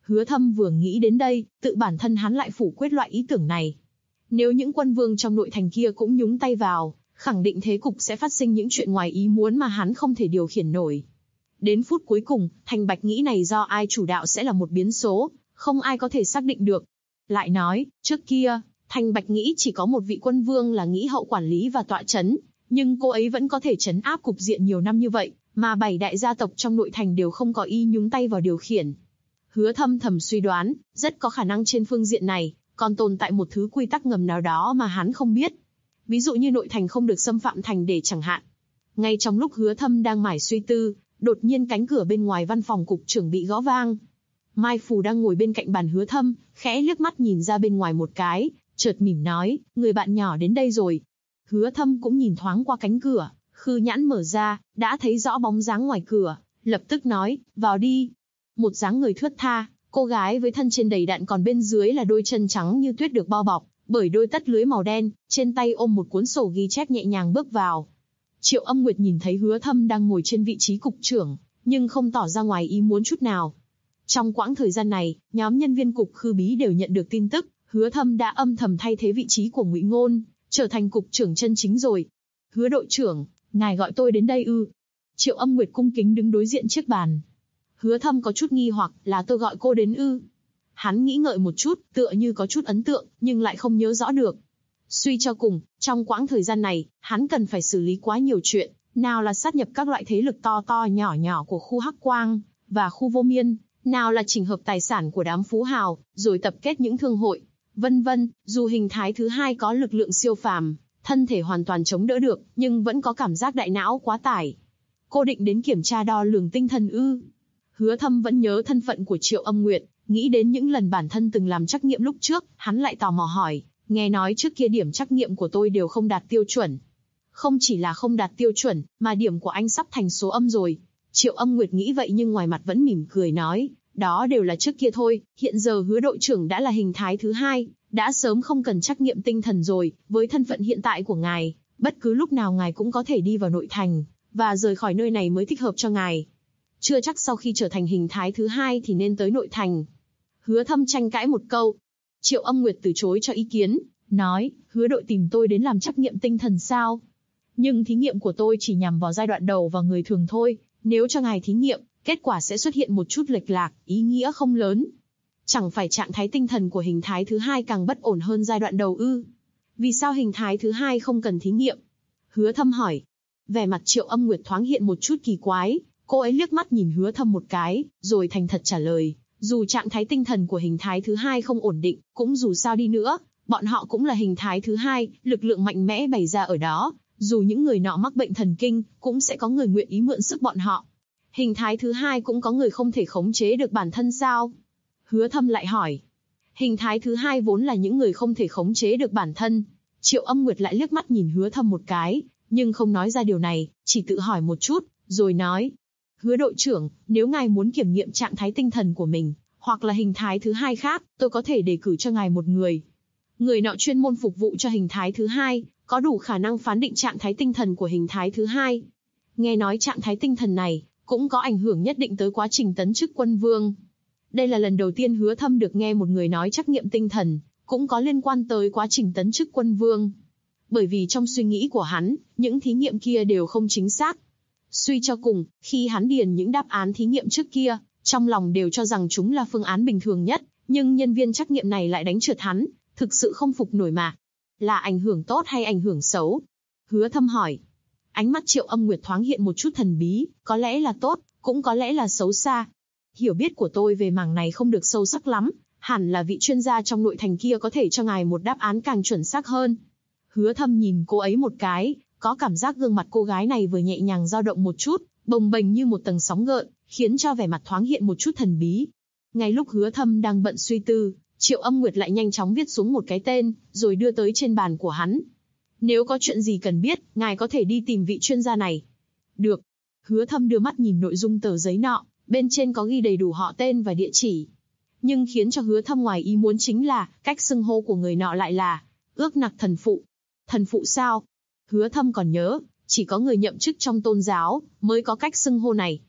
Hứa Thâm vừa nghĩ đến đây, tự bản thân hắn lại phủ quyết loại ý tưởng này. Nếu những quân vương trong nội thành kia cũng nhúng tay vào, khẳng định thế cục sẽ phát sinh những chuyện ngoài ý muốn mà hắn không thể điều khiển nổi. Đến phút cuối cùng, Thành Bạch nghĩ này do ai chủ đạo sẽ là một biến số, không ai có thể xác định được. Lại nói, trước kia, Thành Bạch nghĩ chỉ có một vị quân vương là nghĩ hậu quản lý và tọa chấn, nhưng cô ấy vẫn có thể trấn áp cục diện nhiều năm như vậy, mà 7 đại gia tộc trong nội thành đều không có ý nhúng tay vào điều khiển. Hứa Thâm thầm suy đoán, rất có khả năng trên phương diện này, còn tồn tại một thứ quy tắc ngầm nào đó mà hắn không biết. Ví dụ như nội thành không được xâm phạm thành để chẳng hạn. Ngay trong lúc Hứa Thâm đang mải suy tư, đột nhiên cánh cửa bên ngoài văn phòng cục trưởng bị gõ vang. Mai Phù đang ngồi bên cạnh bàn Hứa Thâm, khẽ liếc mắt nhìn ra bên ngoài một cái, chợt mỉm nói, người bạn nhỏ đến đây rồi. Hứa Thâm cũng nhìn thoáng qua cánh cửa, khư nhãn mở ra, đã thấy rõ bóng dáng ngoài cửa, lập tức nói, vào đi. Một dáng người thướt tha, cô gái với thân trên đầy đặn còn bên dưới là đôi chân trắng như tuyết được bao bọc bởi đôi tất lưới màu đen, trên tay ôm một cuốn sổ ghi chép nhẹ nhàng bước vào. Triệu Âm Nguyệt nhìn thấy Hứa Thâm đang ngồi trên vị trí cục trưởng, nhưng không tỏ ra ngoài ý muốn chút nào. Trong quãng thời gian này, nhóm nhân viên cục Khư Bí đều nhận được tin tức, Hứa Thâm đã âm thầm thay thế vị trí của Ngụy Ngôn, trở thành cục trưởng chân chính rồi. Hứa đội trưởng, ngài gọi tôi đến đây ư? Triệu Âm Nguyệt cung kính đứng đối diện chiếc bàn. Hứa Thâm có chút nghi hoặc, là tôi gọi cô đến ư? Hắn nghĩ ngợi một chút, tựa như có chút ấn tượng, nhưng lại không nhớ rõ được. Suy cho cùng, trong quãng thời gian này, hắn cần phải xử lý quá nhiều chuyện, nào là sát nhập các loại thế lực to to nhỏ nhỏ của khu Hắc Quang và khu Vô Miên, nào là chỉnh hợp tài sản của đám phú hào, rồi tập kết những thương hội, vân vân. Dù hình thái thứ hai có lực lượng siêu phàm, thân thể hoàn toàn chống đỡ được, nhưng vẫn có cảm giác đại não quá tải. Cô định đến kiểm tra đo lường tinh thần ư? Hứa Thâm vẫn nhớ thân phận của Triệu Âm Nguyệt, nghĩ đến những lần bản thân từng làm trắc nghiệm lúc trước, hắn lại tò mò hỏi, nghe nói trước kia điểm trắc nghiệm của tôi đều không đạt tiêu chuẩn. Không chỉ là không đạt tiêu chuẩn, mà điểm của anh sắp thành số âm rồi. Triệu Âm Nguyệt nghĩ vậy nhưng ngoài mặt vẫn mỉm cười nói, đó đều là trước kia thôi, hiện giờ Hứa đội trưởng đã là hình thái thứ hai, đã sớm không cần trắc nghiệm tinh thần rồi, với thân phận hiện tại của ngài, bất cứ lúc nào ngài cũng có thể đi vào nội thành, và rời khỏi nơi này mới thích hợp cho ngài. Chưa chắc sau khi trở thành hình thái thứ hai thì nên tới nội thành. Hứa Thâm tranh cãi một câu. Triệu Âm Nguyệt từ chối cho ý kiến, nói, Hứa đội tìm tôi đến làm trắc nghiệm tinh thần sao? Nhưng thí nghiệm của tôi chỉ nhằm vào giai đoạn đầu và người thường thôi, nếu cho ngài thí nghiệm, kết quả sẽ xuất hiện một chút lệch lạc, ý nghĩa không lớn. Chẳng phải trạng thái tinh thần của hình thái thứ hai càng bất ổn hơn giai đoạn đầu ư? Vì sao hình thái thứ hai không cần thí nghiệm? Hứa Thâm hỏi. Vẻ mặt Triệu Âm Nguyệt thoáng hiện một chút kỳ quái, cô ấy liếc mắt nhìn Hứa Thâm một cái, rồi thành thật trả lời. Dù trạng thái tinh thần của hình thái thứ hai không ổn định, cũng dù sao đi nữa, bọn họ cũng là hình thái thứ hai, lực lượng mạnh mẽ bày ra ở đó, dù những người nọ mắc bệnh thần kinh, cũng sẽ có người nguyện ý mượn sức bọn họ. Hình thái thứ hai cũng có người không thể khống chế được bản thân sao? Hứa Thâm lại hỏi. Hình thái thứ hai vốn là những người không thể khống chế được bản thân. Triệu Âm Nguyệt lại liếc mắt nhìn Hứa Thâm một cái, nhưng không nói ra điều này, chỉ tự hỏi một chút, rồi nói. Hứa đội trưởng, nếu ngài muốn kiểm nghiệm trạng thái tinh thần của mình, hoặc là hình thái thứ hai khác, tôi có thể đề cử cho ngài một người. Người nọ chuyên môn phục vụ cho hình thái thứ hai, có đủ khả năng phán định trạng thái tinh thần của hình thái thứ hai. Nghe nói trạng thái tinh thần này, cũng có ảnh hưởng nhất định tới quá trình tấn chức quân vương. Đây là lần đầu tiên Hứa Thâm được nghe một người nói trắc nghiệm tinh thần, cũng có liên quan tới quá trình tấn chức quân vương. Bởi vì trong suy nghĩ của hắn, những thí nghiệm kia đều không chính xác. Suy cho cùng, khi hắn điền những đáp án thí nghiệm trước kia, trong lòng đều cho rằng chúng là phương án bình thường nhất, nhưng nhân viên trắc nghiệm này lại đánh trượt hắn, thực sự không phục nổi mà. Là ảnh hưởng tốt hay ảnh hưởng xấu? Hứa Thâm hỏi. Ánh mắt Triệu Âm Nguyệt thoáng hiện một chút thần bí, có lẽ là tốt, cũng có lẽ là xấu xa. Hiểu biết của tôi về mảng này không được sâu sắc lắm, hẳn là vị chuyên gia trong nội thành kia có thể cho ngài một đáp án càng chuẩn xác hơn. Hứa Thâm nhìn cô ấy một cái, có cảm giác gương mặt cô gái này vừa nhẹ nhàng dao động một chút, bồng bềnh như một tầng sóng gợn, khiến cho vẻ mặt thoáng hiện một chút thần bí. Ngay lúc Hứa Thâm đang bận suy tư, Triệu Âm Nguyệt lại nhanh chóng viết xuống một cái tên, rồi đưa tới trên bàn của hắn. Nếu có chuyện gì cần biết, ngài có thể đi tìm vị chuyên gia này. Được. Hứa Thâm đưa mắt nhìn nội dung tờ giấy nọ, bên trên có ghi đầy đủ họ tên và địa chỉ. Nhưng khiến cho Hứa Thâm ngoài ý muốn chính là, cách xưng hô của người nọ lại là Ước Nặc thần phụ. Thần phụ sao? Hứa Thâm còn nhớ, chỉ có người nhậm chức trong tôn giáo mới có cách xưng hô này.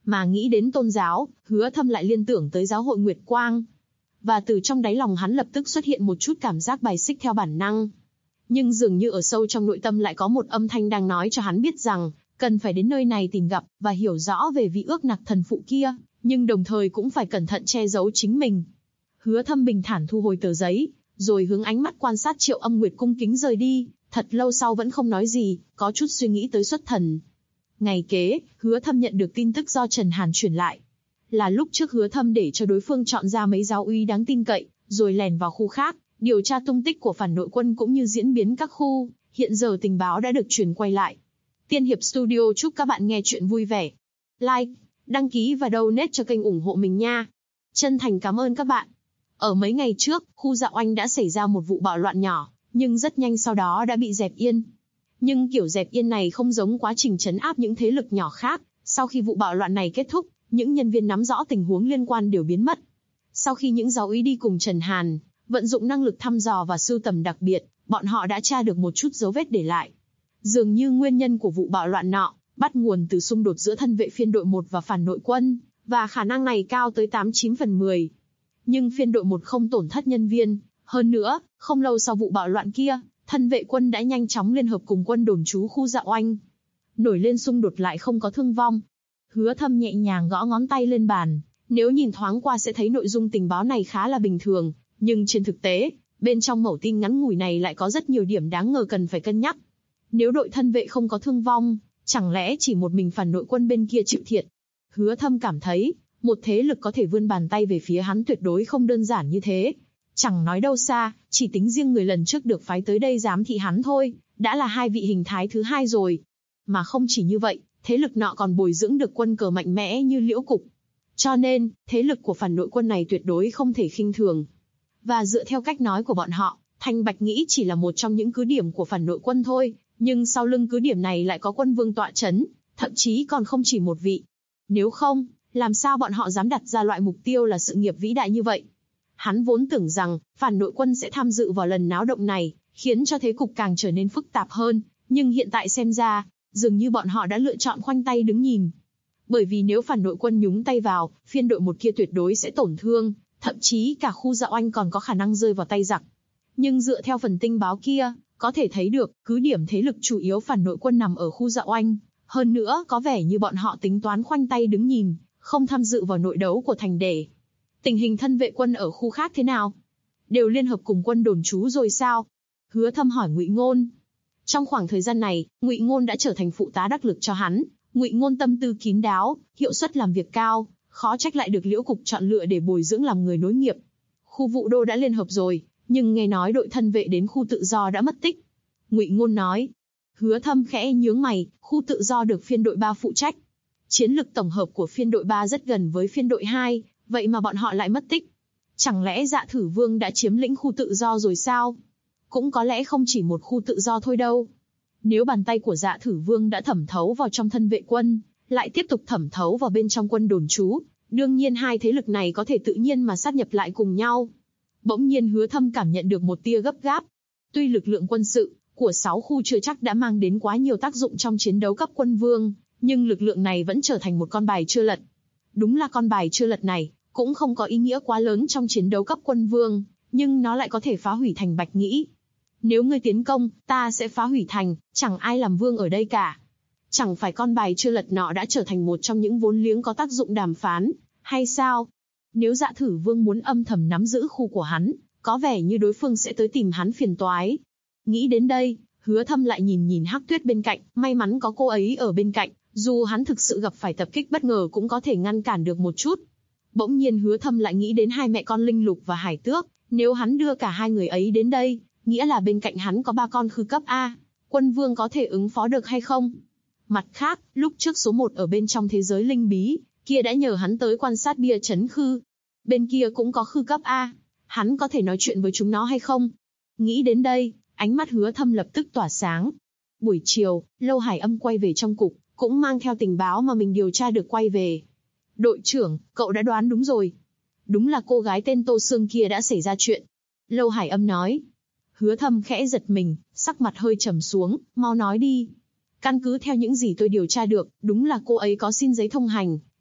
Mà nghĩ đến tôn giáo, Hứa Thâm lại liên tưởng tới giáo hội Nguyệt Quang. Và từ trong đáy lòng hắn lập tức xuất hiện một chút cảm giác bài xích theo bản năng. Nhưng dường như ở sâu trong nội tâm lại có một âm thanh đang nói cho hắn biết rằng, cần phải đến nơi này tìm gặp, và hiểu rõ về vị ước nặc thần phụ kia, nhưng đồng thời cũng phải cẩn thận che giấu chính mình. Hứa Thâm bình thản thu hồi tờ giấy, rồi hướng ánh mắt quan sát Triệu Âm Nguyệt cung kính rời đi, thật lâu sau vẫn không nói gì, có chút suy nghĩ tới xuất thần. Ngày kế, Hứa Thâm nhận được tin tức do Trần Hàn chuyển lại. Là lúc trước Hứa Thâm để cho đối phương chọn ra mấy giáo úy đáng tin cậy, rồi lèn vào khu khác, điều tra tung tích của phản nội quân cũng như diễn biến các khu, hiện giờ tình báo đã được truyền quay lại. Tiên Hiệp Studio chúc các bạn nghe chuyện vui vẻ. Like, đăng ký và donate cho kênh ủng hộ mình nha. Chân thành cảm ơn các bạn. Ở mấy ngày trước, khu Dạ Oanh đã xảy ra một vụ bạo loạn nhỏ, nhưng rất nhanh sau đó đã bị dẹp yên. Nhưng kiểu dẹp yên này không giống quá trình trấn áp những thế lực nhỏ khác. Sau khi vụ bạo loạn này kết thúc, những nhân viên nắm rõ tình huống liên quan đều biến mất. Sau khi những giáo úy đi cùng Trần Hàn, vận dụng năng lực thăm dò và sưu tầm đặc biệt, bọn họ đã tra được một chút dấu vết để lại. Dường như nguyên nhân của vụ bạo loạn nọ bắt nguồn từ xung đột giữa thân vệ phiên đội 1 và phản nội quân, và khả năng này cao tới 89/10. Nhưng phiên đội 1 không tổn thất nhân viên, hơn nữa, không lâu sau vụ bạo loạn kia, thân vệ quân đã nhanh chóng liên hợp cùng quân đồn trú khu Dạ Oanh. Nổi lên xung đột lại không có thương vong. Hứa Thâm nhẹ nhàng gõ ngón tay lên bàn, nếu nhìn thoáng qua sẽ thấy nội dung tình báo này khá là bình thường, nhưng trên thực tế, bên trong mẩu tin ngắn ngủi này lại có rất nhiều điểm đáng ngờ cần phải cân nhắc. Nếu đội thân vệ không có thương vong, chẳng lẽ chỉ một mình phản nội quân bên kia chịu thiệt? Hứa Thâm cảm thấy, một thế lực có thể vươn bàn tay về phía hắn tuyệt đối không đơn giản như thế. Chẳng nói đâu xa, chỉ tính riêng người lần trước được phái tới đây giám thị hắn thôi, đã là hai vị hình thái thứ hai rồi. Mà không chỉ như vậy, thế lực nọ còn bồi dưỡng được quân cờ mạnh mẽ như Liễu Cục. Cho nên, thế lực của phản nội quân này tuyệt đối không thể khinh thường. Và dựa theo cách nói của bọn họ, Thanh Bạch nghĩ chỉ là một trong những cứ điểm của phản nội quân thôi, nhưng sau lưng cứ điểm này lại có quân vương tọa chấn, thậm chí còn không chỉ một vị. Nếu không, làm sao bọn họ dám đặt ra loại mục tiêu là sự nghiệp vĩ đại như vậy? Hắn vốn tưởng rằng, phản nội quân sẽ tham dự vào lần náo động này, khiến cho thế cục càng trở nên phức tạp hơn, nhưng hiện tại xem ra, dường như bọn họ đã lựa chọn khoanh tay đứng nhìn. Bởi vì nếu phản nội quân nhúng tay vào, phiên đội 1 kia tuyệt đối sẽ tổn thương, thậm chí cả khu Dạ Oanh còn có khả năng rơi vào tay giặc. Nhưng dựa theo phần tình báo kia, có thể thấy được, cứ điểm thế lực chủ yếu phản nội quân nằm ở khu Dạ Oanh. Hơn nữa, có vẻ như bọn họ tính toán khoanh tay đứng nhìn, không tham dự vào nội đấu của thành đề. Tình hình thân vệ quân ở khu khác thế nào? Đều liên hợp cùng quân đồn trú rồi sao? Hứa Thâm hỏi Ngụy Ngôn. Trong khoảng thời gian này, Ngụy Ngôn đã trở thành phụ tá đắc lực cho hắn. Ngụy Ngôn tâm tư kín đáo, hiệu suất làm việc cao, khó trách lại được Liễu Cục chọn lựa để bồi dưỡng làm người nối nghiệp. Khu Vũ Đô đã liên hợp rồi, nhưng nghe nói đội thân vệ đến khu tự do đã mất tích. Ngụy Ngôn nói. Hứa Thâm khẽ nhướng mày, khu tự do được phiên đội 3 phụ trách. Chiến lực tổng hợp của phiên đội 3 rất gần với phiên đội 2, vậy mà bọn họ lại mất tích. Chẳng lẽ Dạ Thử Vương đã chiếm lĩnh khu tự do rồi sao? Cũng có lẽ không chỉ một khu tự do thôi đâu. Nếu bàn tay của Dạ Thử Vương đã thẩm thấu vào trong thân vệ quân, lại tiếp tục thẩm thấu vào bên trong quân đồn trú, đương nhiên hai thế lực này có thể tự nhiên mà sát nhập lại cùng nhau. Bỗng nhiên Hứa Thâm cảm nhận được một tia gấp gáp. Tuy lực lượng quân sự của 6 khu chưa chắc đã mang đến quá nhiều tác dụng trong chiến đấu cấp quân vương, nhưng lực lượng này vẫn trở thành một con bài chưa lật. Đúng là con bài chưa lật này, cũng không có ý nghĩa quá lớn trong chiến đấu cấp quân vương, nhưng nó lại có thể phá hủy thành Bạch Nghĩ. Nếu ngươi tiến công, ta sẽ phá hủy thành, chẳng ai làm vương ở đây cả. Chẳng phải con bài chưa lật nọ đã trở thành một trong những vốn liếng có tác dụng đàm phán, hay sao? Nếu Dạ Thử Vương muốn âm thầm nắm giữ khu của hắn, có vẻ như đối phương sẽ tới tìm hắn phiền toái. Nghĩ đến đây, Hứa Thâm lại nhìn Hắc Tuyết bên cạnh, may mắn có cô ấy ở bên cạnh, dù hắn thực sự gặp phải tập kích bất ngờ cũng có thể ngăn cản được một chút. Bỗng nhiên Hứa Thâm lại nghĩ đến hai mẹ con Linh Lục và Hải Tước, nếu hắn đưa cả hai người ấy đến đây, nghĩa là bên cạnh hắn có 3 con khư cấp A, quân vương có thể ứng phó được hay không? Mặt khác, lúc trước số 1 ở bên trong thế giới linh bí, kia đã nhờ hắn tới quan sát bia trấn khư. Bên kia cũng có khư cấp A, hắn có thể nói chuyện với chúng nó hay không? Nghĩ đến đây, ánh mắt Hứa Thâm lập tức tỏa sáng. Buổi chiều, Lâu Hải Âm quay về trong cục, cũng mang theo tình báo mà mình điều tra được quay về. Đội trưởng, cậu đã đoán đúng rồi. Đúng là cô gái tên Tô Sương kia đã xảy ra chuyện. Lâu Hải Âm nói. Hứa Thâm khẽ giật mình, sắc mặt hơi trầm xuống, mau nói đi. Căn cứ theo những gì tôi điều tra được, đúng là cô ấy có xin giấy thông hành,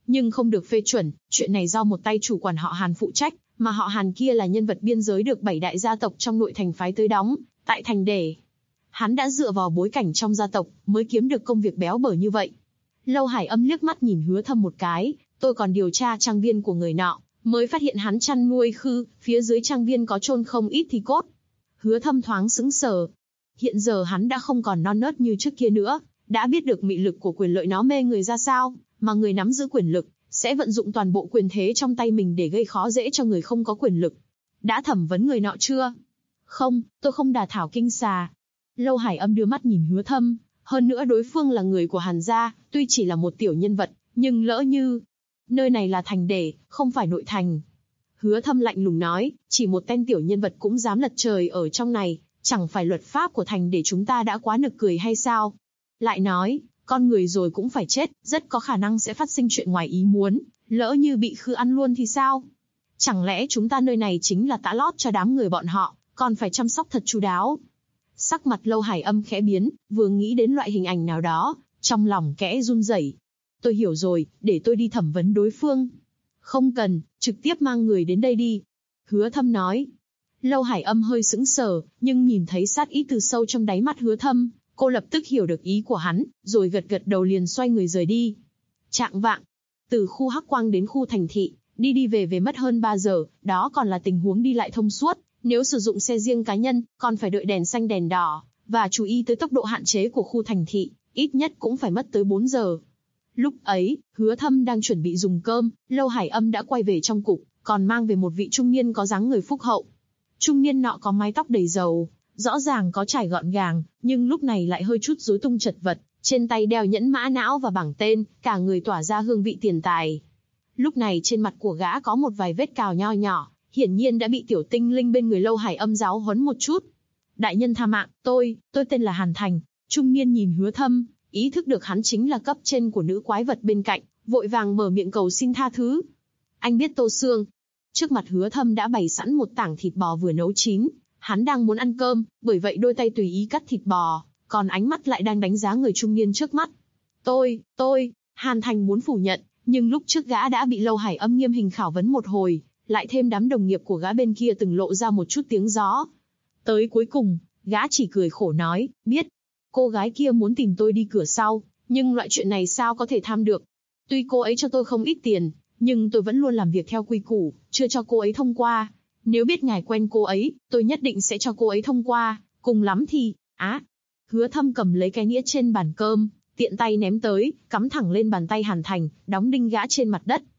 nhưng không được phê chuẩn, chuyện này do một tay chủ quản họ Hàn phụ trách, mà họ Hàn kia là nhân vật biên giới được 7 đại gia tộc trong nội thành phái tới đóng, tại thành để. Hắn đã dựa vào bối cảnh trong gia tộc, mới kiếm được công việc béo bở như vậy. Lâu Hải Âm liếc mắt nhìn Hứa Thâm một cái, tôi còn điều tra trang viên của người nọ, mới phát hiện hắn chăn nuôi khư, phía dưới trang viên có chôn không ít thi cốt. Hứa Thâm thoáng sững sờ. Hiện giờ hắn đã không còn non nớt như trước kia nữa, đã biết được mị lực của quyền lợi nó mê người ra sao, mà người nắm giữ quyền lực sẽ vận dụng toàn bộ quyền thế trong tay mình để gây khó dễ cho người không có quyền lực. Đã thẩm vấn người nọ chưa? Không, tôi không đả thảo kinh xà. Lâu Hải Âm đưa mắt nhìn Hứa Thâm, hơn nữa đối phương là người của Hàn gia, tuy chỉ là một tiểu nhân vật, nhưng lỡ như nơi này là thành để, không phải nội thành. Hứa Thâm lạnh lùng nói, chỉ một tên tiểu nhân vật cũng dám lật trời ở trong này, chẳng phải luật pháp của thành để chúng ta đã quá nực cười hay sao? Lại nói, con người rồi cũng phải chết, rất có khả năng sẽ phát sinh chuyện ngoài ý muốn, lỡ như bị khư ăn luôn thì sao? Chẳng lẽ chúng ta nơi này chính là tã lót cho đám người bọn họ, còn phải chăm sóc thật chu đáo? Sắc mặt Lâu Hải Âm khẽ biến, vừa nghĩ đến loại hình ảnh nào đó, trong lòng kẽ run rẩy. Tôi hiểu rồi, để tôi đi thẩm vấn đối phương. Không cần, trực tiếp mang người đến đây đi. Hứa Thâm nói. Lâu Hải Âm hơi sững sờ, nhưng nhìn thấy sát ý từ sâu trong đáy mắt Hứa Thâm, cô lập tức hiểu được ý của hắn, rồi gật gật đầu liền xoay người rời đi. Chạng vạng, từ khu Hắc Quang đến khu thành thị, đi về mất hơn 3 giờ, đó còn là tình huống đi lại thông suốt. Nếu sử dụng xe riêng cá nhân, còn phải đợi đèn xanh đèn đỏ, và chú ý tới tốc độ hạn chế của khu thành thị, ít nhất cũng phải mất tới 4 giờ. Lúc ấy, Hứa Thâm đang chuẩn bị dùng cơm, Lâu Hải Âm đã quay về trong cục, còn mang về một vị trung niên có dáng người phúc hậu. Trung niên nọ có mái tóc đầy râu, rõ ràng có trải gọn gàng, nhưng lúc này lại hơi chút rối tung chật vật, trên tay đeo nhẫn mã não và bảng tên, cả người tỏa ra hương vị tiền tài. Lúc này trên mặt của gã có một vài vết cào nho nhỏ, hiển nhiên đã bị tiểu tinh linh bên người Lâu Hải Âm giáo huấn một chút. Đại nhân tha mạng, tôi tên là Hàn Thành. Trung niên nhìn Hứa Thâm, ý thức được hắn chính là cấp trên của nữ quái vật bên cạnh, vội vàng mở miệng cầu xin tha thứ. Anh biết Tô Sương. Trước mặt Hứa Thâm đã bày sẵn một tảng thịt bò vừa nấu chín, hắn đang muốn ăn cơm, bởi vậy đôi tay tùy ý cắt thịt bò, còn ánh mắt lại đang đánh giá người trung niên trước mắt. Tôi, Hàn Thành muốn phủ nhận, nhưng lúc trước gã đã bị Lâu Hải Âm nghiêm hình khảo vấn một hồi, lại thêm đám đồng nghiệp của gã bên kia từng lộ ra một chút tiếng gió. Tới cuối cùng, gã chỉ cười khổ nói, biết, cô gái kia muốn tìm tôi đi cửa sau, nhưng loại chuyện này sao có thể tham được. Tuy cô ấy cho tôi không ít tiền, nhưng tôi vẫn luôn làm việc theo quy củ, chưa cho cô ấy thông qua. Nếu biết ngài quen cô ấy, tôi nhất định sẽ cho cô ấy thông qua, cùng lắm thì, Hứa Thâm cầm lấy cái nĩa trên bàn cơm, tiện tay ném tới, cắm thẳng lên bàn tay Hàn Thành, đóng đinh gã trên mặt đất.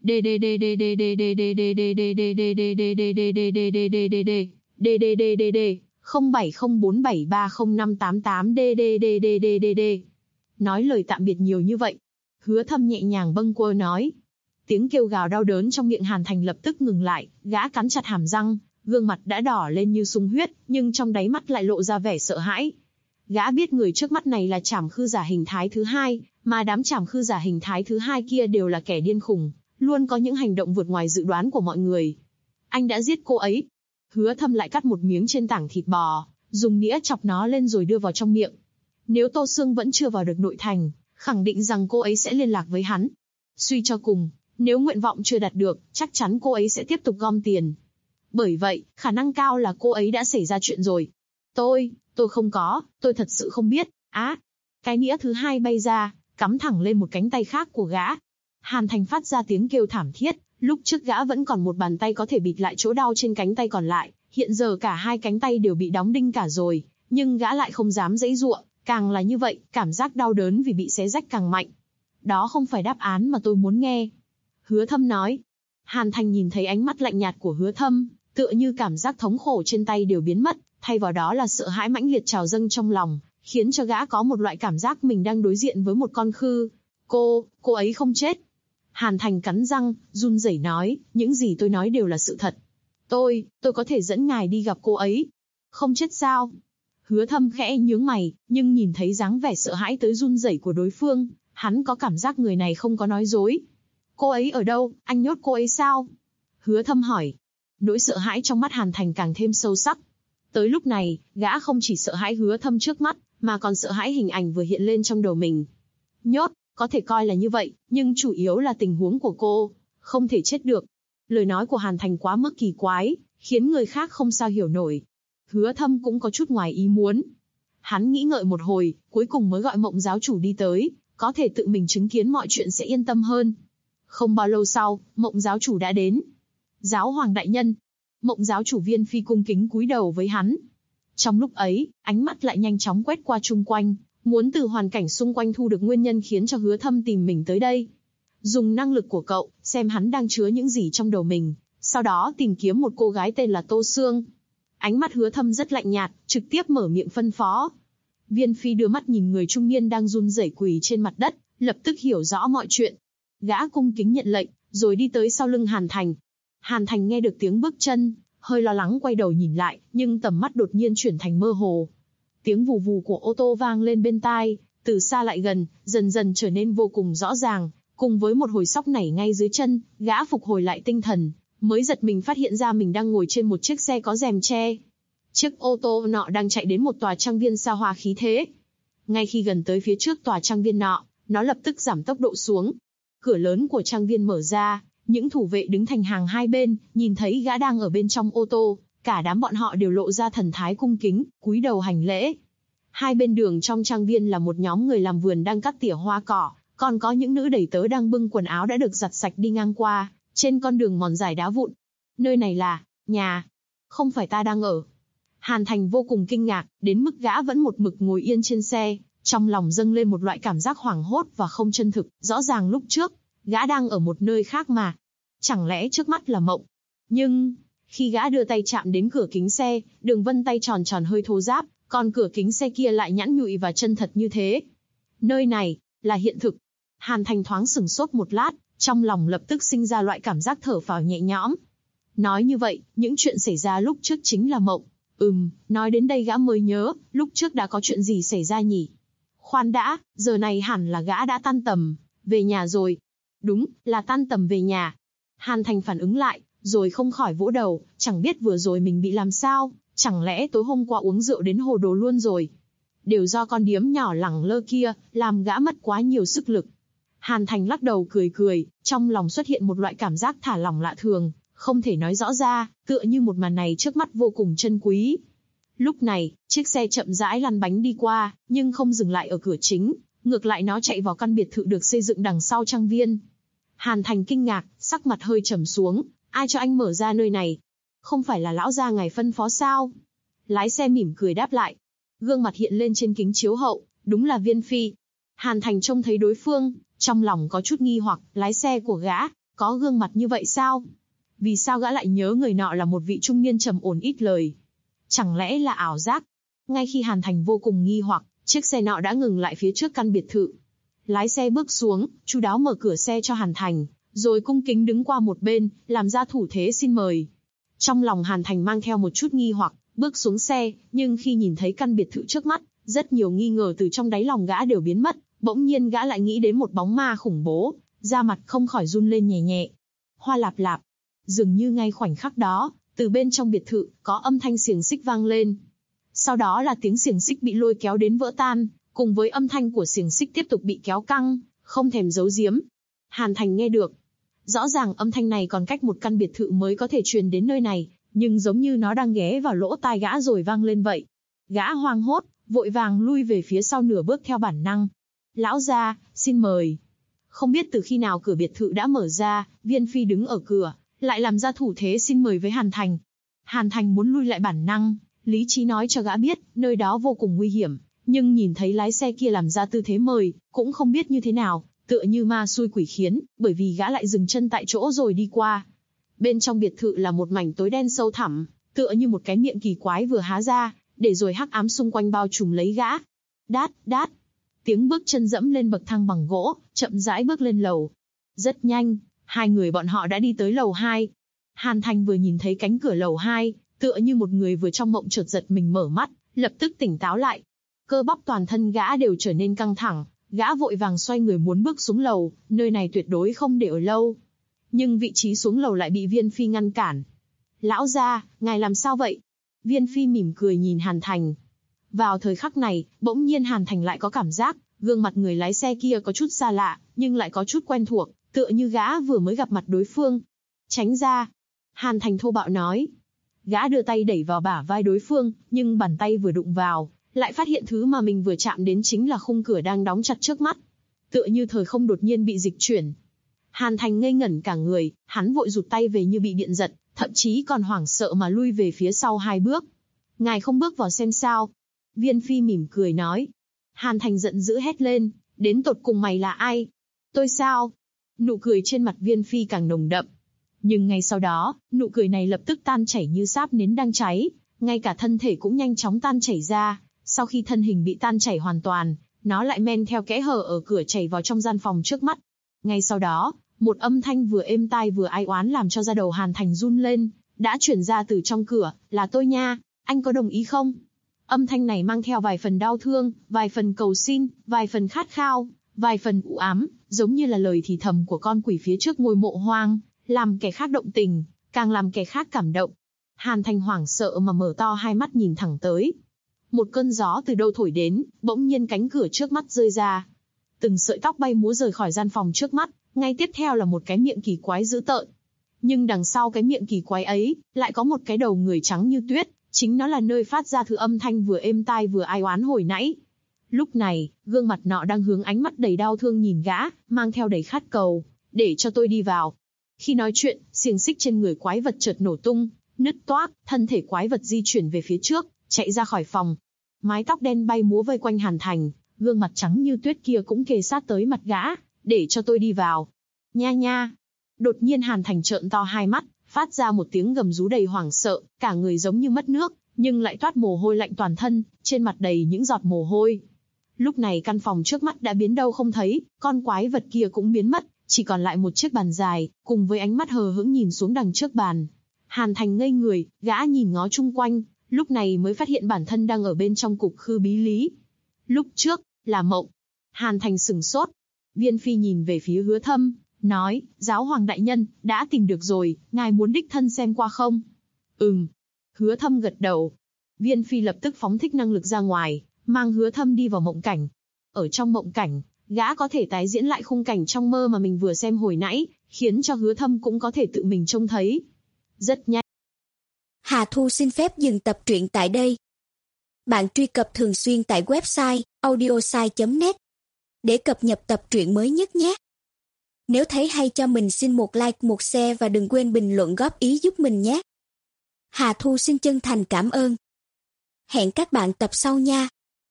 Nói lời tạm biệt nhiều như vậy. Hứa Thâm nhẹ nhàng bâng quơ nói. Tiếng kêu gào đau đớn trong miệng Hàn Thành lập tức ngừng lại, gã cắn chặt hàm răng, gương mặt đã đỏ lên như sung huyết, nhưng trong đáy mắt lại lộ ra vẻ sợ hãi. Gã biết người trước mắt này là Trảm Khư giả hình thái thứ hai, mà đám Trảm Khư giả hình thái thứ hai kia đều là kẻ điên khùng, luôn có những hành động vượt ngoài dự đoán của mọi người. Anh đã giết cô ấy. Hứa Thâm lại cắt một miếng trên tảng thịt bò, dùng nĩa chọc nó lên rồi đưa vào trong miệng. Nếu Tô Sương vẫn chưa vào được nội thành, khẳng định rằng cô ấy sẽ liên lạc với hắn. Suy cho cùng, nếu nguyện vọng chưa đạt được, chắc chắn cô ấy sẽ tiếp tục gom tiền. Bởi vậy, khả năng cao là cô ấy đã xảy ra chuyện rồi. Tôi không có, tôi thật sự không biết. Cái nĩa thứ hai bay ra, cắm thẳng lên một cánh tay khác của gã. Hàn Thành phát ra tiếng kêu thảm thiết, lúc trước gã vẫn còn một bàn tay có thể bịt lại chỗ đau trên cánh tay còn lại, hiện giờ cả hai cánh tay đều bị đóng đinh cả rồi, nhưng gã lại không dám giãy giụa, càng là như vậy, cảm giác đau đớn vì bị xé rách càng mạnh. Đó không phải đáp án mà tôi muốn nghe. Hứa Thâm nói. Hàn Thành nhìn thấy ánh mắt lạnh nhạt của Hứa Thâm, tựa như cảm giác thống khổ trên tay đều biến mất, thay vào đó là sợ hãi mãnh liệt trào dâng trong lòng, khiến cho gã có một loại cảm giác mình đang đối diện với một con khư. Cô ấy không chết. Hàn Thành cắn răng, run rẩy nói, những gì tôi nói đều là sự thật. Tôi có thể dẫn ngài đi gặp cô ấy. Không chết sao? Hứa Thâm khẽ nhướng mày, nhưng nhìn thấy dáng vẻ sợ hãi tới run rẩy của đối phương, hắn có cảm giác người này không có nói dối. Cô ấy ở đâu, anh nhốt cô ấy sao? Hứa Thâm hỏi. Nỗi sợ hãi trong mắt Hàn Thành càng thêm sâu sắc. Tới lúc này, gã không chỉ sợ hãi Hứa Thâm trước mắt, mà còn sợ hãi hình ảnh vừa hiện lên trong đầu mình. Nhốt, Có thể coi là như vậy, nhưng chủ yếu là tình huống của cô không thể chết được. Lời nói của Hàn Thành quá mức kỳ quái, khiến người khác không sao hiểu nổi. Hứa Thâm cũng có chút ngoài ý muốn. Hắn nghĩ ngợi một hồi, cuối cùng mới gọi Mộng giáo chủ đi tới, có thể tự mình chứng kiến mọi chuyện sẽ yên tâm hơn. Không bao lâu sau, Mộng giáo chủ đã đến. Giáo hoàng đại nhân. Mộng giáo chủ Viên Phi cung kính cúi đầu với hắn. Trong lúc ấy, ánh mắt lại nhanh chóng quét qua chung quanh, muốn từ hoàn cảnh xung quanh thu được nguyên nhân khiến cho Hứa Thâm tìm mình tới đây. Dùng năng lực của cậu, xem hắn đang chứa những gì trong đầu mình, sau đó tìm kiếm một cô gái tên là Tô Sương. Ánh mắt Hứa Thâm rất lạnh nhạt, trực tiếp mở miệng phân phó. Viên Phi đưa mắt nhìn người trung niên đang run rẩy quỳ trên mặt đất, lập tức hiểu rõ mọi chuyện. Gã cung kính nhận lệnh, rồi đi tới sau lưng Hàn Thành. Hàn Thành nghe được tiếng bước chân, hơi lo lắng quay đầu nhìn lại, nhưng tầm mắt đột nhiên chuyển thành mơ hồ. Tiếng vù vù của ô tô vang lên bên tai, từ xa lại gần, dần dần trở nên vô cùng rõ ràng, cùng với một hồi sóc nảy ngay dưới chân, gã phục hồi lại tinh thần, mới giật mình phát hiện ra mình đang ngồi trên một chiếc xe có rèm che. Chiếc ô tô nọ đang chạy đến một tòa trang viên xa hoa khí thế. Ngay khi gần tới phía trước tòa trang viên nọ, nó lập tức giảm tốc độ xuống. Cửa lớn của trang viên mở ra, những thủ vệ đứng thành hàng hai bên, nhìn thấy gã đang ở bên trong ô tô, cả đám bọn họ đều lộ ra thần thái cung kính, cúi đầu hành lễ. Hai bên đường trong trang viên là một nhóm người làm vườn đang cắt tỉa hoa cỏ, còn có những nữ đầy tớ đang bưng quần áo đã được giặt sạch đi ngang qua, trên con đường mòn dài đá vụn. Nơi này là nhà, không phải ta đang ở. Hàn Thành vô cùng kinh ngạc, đến mức gã vẫn một mực ngồi yên trên xe, trong lòng dâng lên một loại cảm giác hoảng hốt và không chân thực, rõ ràng lúc trước, gã đang ở một nơi khác mà. Chẳng lẽ trước mắt là mộng? Nhưng, khi gã đưa tay chạm đến cửa kính xe, đường vân tay tròn tròn hơi thô ráp, còn cửa kính xe kia lại nhẵn nhụi và chân thật như thế. Nơi này, là hiện thực. Hàn Thành thoáng sửng sốt một lát, trong lòng lập tức sinh ra loại cảm giác thở phào nhẹ nhõm. Nói như vậy, những chuyện xảy ra lúc trước chính là mộng. Nói đến đây gã mới nhớ, lúc trước đã có chuyện gì xảy ra nhỉ? Khoan đã, giờ này hẳn là gã đã tan tầm, về nhà rồi. Đúng, là tan tầm về nhà. Hàn Thành phản ứng lại, rồi không khỏi vỗ đầu, chẳng biết vừa rồi mình bị làm sao, chẳng lẽ tối hôm qua uống rượu đến hồ đồ luôn rồi. Đều do con điếm nhỏ lẳng lơ kia, làm gã mất quá nhiều sức lực. Hàn Thành lắc đầu cười cười, trong lòng xuất hiện một loại cảm giác thả lỏng lạ thường, không thể nói rõ ra, tựa như một màn này trước mắt vô cùng chân quý. Lúc này, chiếc xe chậm rãi lăn bánh đi qua, nhưng không dừng lại ở cửa chính, ngược lại nó chạy vào căn biệt thự được xây dựng đằng sau trang viên. Hàn Thành kinh ngạc, sắc mặt hơi trầm xuống, ai cho anh mở ra nơi này? Không phải là lão gia ngài phân phó sao? Lái xe mỉm cười đáp lại. Gương mặt hiện lên trên kính chiếu hậu, đúng là Viên Phi. Hàn Thành trông thấy đối phương, trong lòng có chút nghi hoặc, lái xe của gã, có gương mặt như vậy sao? Vì sao gã lại nhớ người nọ là một vị trung niên trầm ổn ít lời? Chẳng lẽ là ảo giác? Ngay khi Hàn Thành vô cùng nghi hoặc, chiếc xe nọ đã ngừng lại phía trước căn biệt thự. Lái xe bước xuống, chu đáo mở cửa xe cho Hàn Thành, rồi cung kính đứng qua một bên, làm ra thủ thế xin mời. Trong lòng Hàn Thành mang theo một chút nghi hoặc, bước xuống xe, nhưng khi nhìn thấy căn biệt thự trước mắt, rất nhiều nghi ngờ từ trong đáy lòng gã đều biến mất, bỗng nhiên gã lại nghĩ đến một bóng ma khủng bố, da mặt không khỏi run lên nhẹ nhẹ. Hoa lạp lạp. Dường như ngay khoảnh khắc đó, từ bên trong biệt thự, có âm thanh xiềng xích vang lên. Sau đó là tiếng xiềng xích bị lôi kéo đến vỡ tan, cùng với âm thanh của xiềng xích tiếp tục bị kéo căng, không thèm giấu giếm. Hàn Thành nghe được. Rõ ràng âm thanh này còn cách một căn biệt thự mới có thể truyền đến nơi này, nhưng giống như nó đang ghé vào lỗ tai gã rồi vang lên vậy. Gã hoang hốt, vội vàng lui về phía sau nửa bước theo bản năng. Lão gia, xin mời. Không biết từ khi nào cửa biệt thự đã mở ra, Viên Phi đứng ở cửa, lại làm ra thủ thế xin mời với Hàn Thành. Hàn Thành muốn lui lại bản năng, lý trí nói cho gã biết, nơi đó vô cùng nguy hiểm, nhưng nhìn thấy lái xe kia làm ra tư thế mời, cũng không biết như thế nào, tựa như ma xui quỷ khiến, bởi vì gã lại dừng chân tại chỗ rồi đi qua. Bên trong biệt thự là một mảnh tối đen sâu thẳm, tựa như một cái miệng kỳ quái vừa há ra, để rồi hắc ám xung quanh bao trùm lấy gã. Đát, đát. Tiếng bước chân dẫm lên bậc thang bằng gỗ, chậm rãi bước lên lầu. Rất nhanh, hai người bọn họ đã đi tới lầu 2. Hàn Thành vừa nhìn thấy cánh cửa lầu 2, tựa như một người vừa trong mộng chợt giật mình mở mắt, lập tức tỉnh táo lại. Cơ bắp toàn thân gã đều trở nên căng thẳng, gã vội vàng xoay người muốn bước xuống lầu, nơi này tuyệt đối không để ở lâu. Nhưng vị trí xuống lầu lại bị Viên Phi ngăn cản. Lão gia, ngài làm sao vậy? Viên Phi mỉm cười nhìn Hàn Thành. Vào thời khắc này, bỗng nhiên Hàn Thành lại có cảm giác, Gương mặt người lái xe kia có chút xa lạ, nhưng lại có chút quen thuộc, tựa như gã vừa mới gặp mặt đối phương. Tránh ra. Hàn Thành thô bạo nói. Gã đưa tay đẩy vào bả vai đối phương, nhưng bàn tay vừa đụng vào, lại phát hiện thứ mà mình vừa chạm đến chính là khung cửa đang đóng chặt trước mắt. Tựa như thời không đột nhiên bị dịch chuyển. Hàn Thành ngây ngẩn cả người, hắn vội rụt tay về như bị điện giật, thậm chí còn hoảng sợ mà lui về phía sau 2 bước. Ngài không bước vào xem sao? Viên Phi mỉm cười nói. Hàn Thành giận dữ hét lên, đến tột cùng mày là ai? Tôi sao? Nụ cười trên mặt Viên Phi càng nồng đậm. Nhưng ngay sau đó, nụ cười này lập tức tan chảy như sáp nến đang cháy, ngay cả thân thể cũng nhanh chóng tan chảy ra. Sau khi thân hình bị tan chảy hoàn toàn, nó lại men theo kẽ hở ở cửa chảy vào trong gian phòng trước mắt. Ngay sau đó, một âm thanh vừa êm tai vừa ai oán làm cho da đầu Hàn Thành run lên, đã chuyển ra từ trong cửa, là tôi nha, anh có đồng ý không? Âm thanh này mang theo vài phần đau thương, vài phần cầu xin, vài phần khát khao, vài phần u ám, giống như là lời thì thầm của con quỷ phía trước ngôi mộ hoang, làm kẻ khác động tình, càng làm kẻ khác cảm động. Hàn Thành hoảng sợ mà mở to hai mắt nhìn thẳng tới. Một cơn gió từ đâu thổi đến, bỗng nhiên cánh cửa trước mắt rơi ra. Từng sợi tóc bay múa rời khỏi gian phòng trước mắt, ngay tiếp theo là một cái miệng kỳ quái dữ tợn. Nhưng đằng sau cái miệng kỳ quái ấy, lại có một cái đầu người trắng như tuyết, chính nó là nơi phát ra thứ âm thanh vừa êm tai vừa ai oán hồi nãy. Lúc này, gương mặt nọ đang hướng ánh mắt đầy đau thương nhìn gã, mang theo đầy khát cầu, để cho tôi đi vào. Khi nói chuyện, xiềng xích trên người quái vật chợt nổ tung, nứt toác, thân thể quái vật di chuyển về phía trước, chạy ra khỏi phòng. Mái tóc đen bay múa vây quanh Hàn Thành, gương mặt trắng như tuyết kia cũng kề sát tới mặt gã, để cho tôi đi vào. Nha nha. Đột nhiên Hàn Thành trợn to hai mắt, phát ra một tiếng gầm rú đầy hoảng sợ, cả người giống như mất nước, nhưng lại toát mồ hôi lạnh toàn thân, trên mặt đầy những giọt mồ hôi. Lúc này căn phòng trước mắt đã biến đâu không thấy, con quái vật kia cũng biến mất, chỉ còn lại một chiếc bàn dài, cùng với ánh mắt hờ hững nhìn xuống đằng trước bàn. Hàn Thành ngây người, gã nhìn ngó chung quanh, lúc này mới phát hiện bản thân đang ở bên trong cục khư bí lý. Lúc trước, là mộng. Hàn Thành sửng sốt. Viên Phi nhìn về phía Hứa Thâm, nói, Giáo hoàng đại nhân, đã tìm được rồi, ngài muốn đích thân xem qua không? Hứa Thâm gật đầu. Viên Phi lập tức phóng thích năng lực ra ngoài, mang Hứa Thâm đi vào mộng cảnh. Ở trong mộng cảnh, gã có thể tái diễn lại khung cảnh trong mơ mà mình vừa xem hồi nãy, khiến cho Hứa Thâm cũng có thể tự mình trông thấy. Rất nhanh. Hà Thu xin phép dừng tập truyện tại đây. Bạn truy cập thường xuyên tại website audiosai.net để cập nhật tập truyện mới nhất nhé. Nếu thấy hay cho mình xin một like, một share và đừng quên bình luận góp ý giúp mình nhé. Hà Thu xin chân thành cảm ơn. Hẹn các bạn tập sau nha.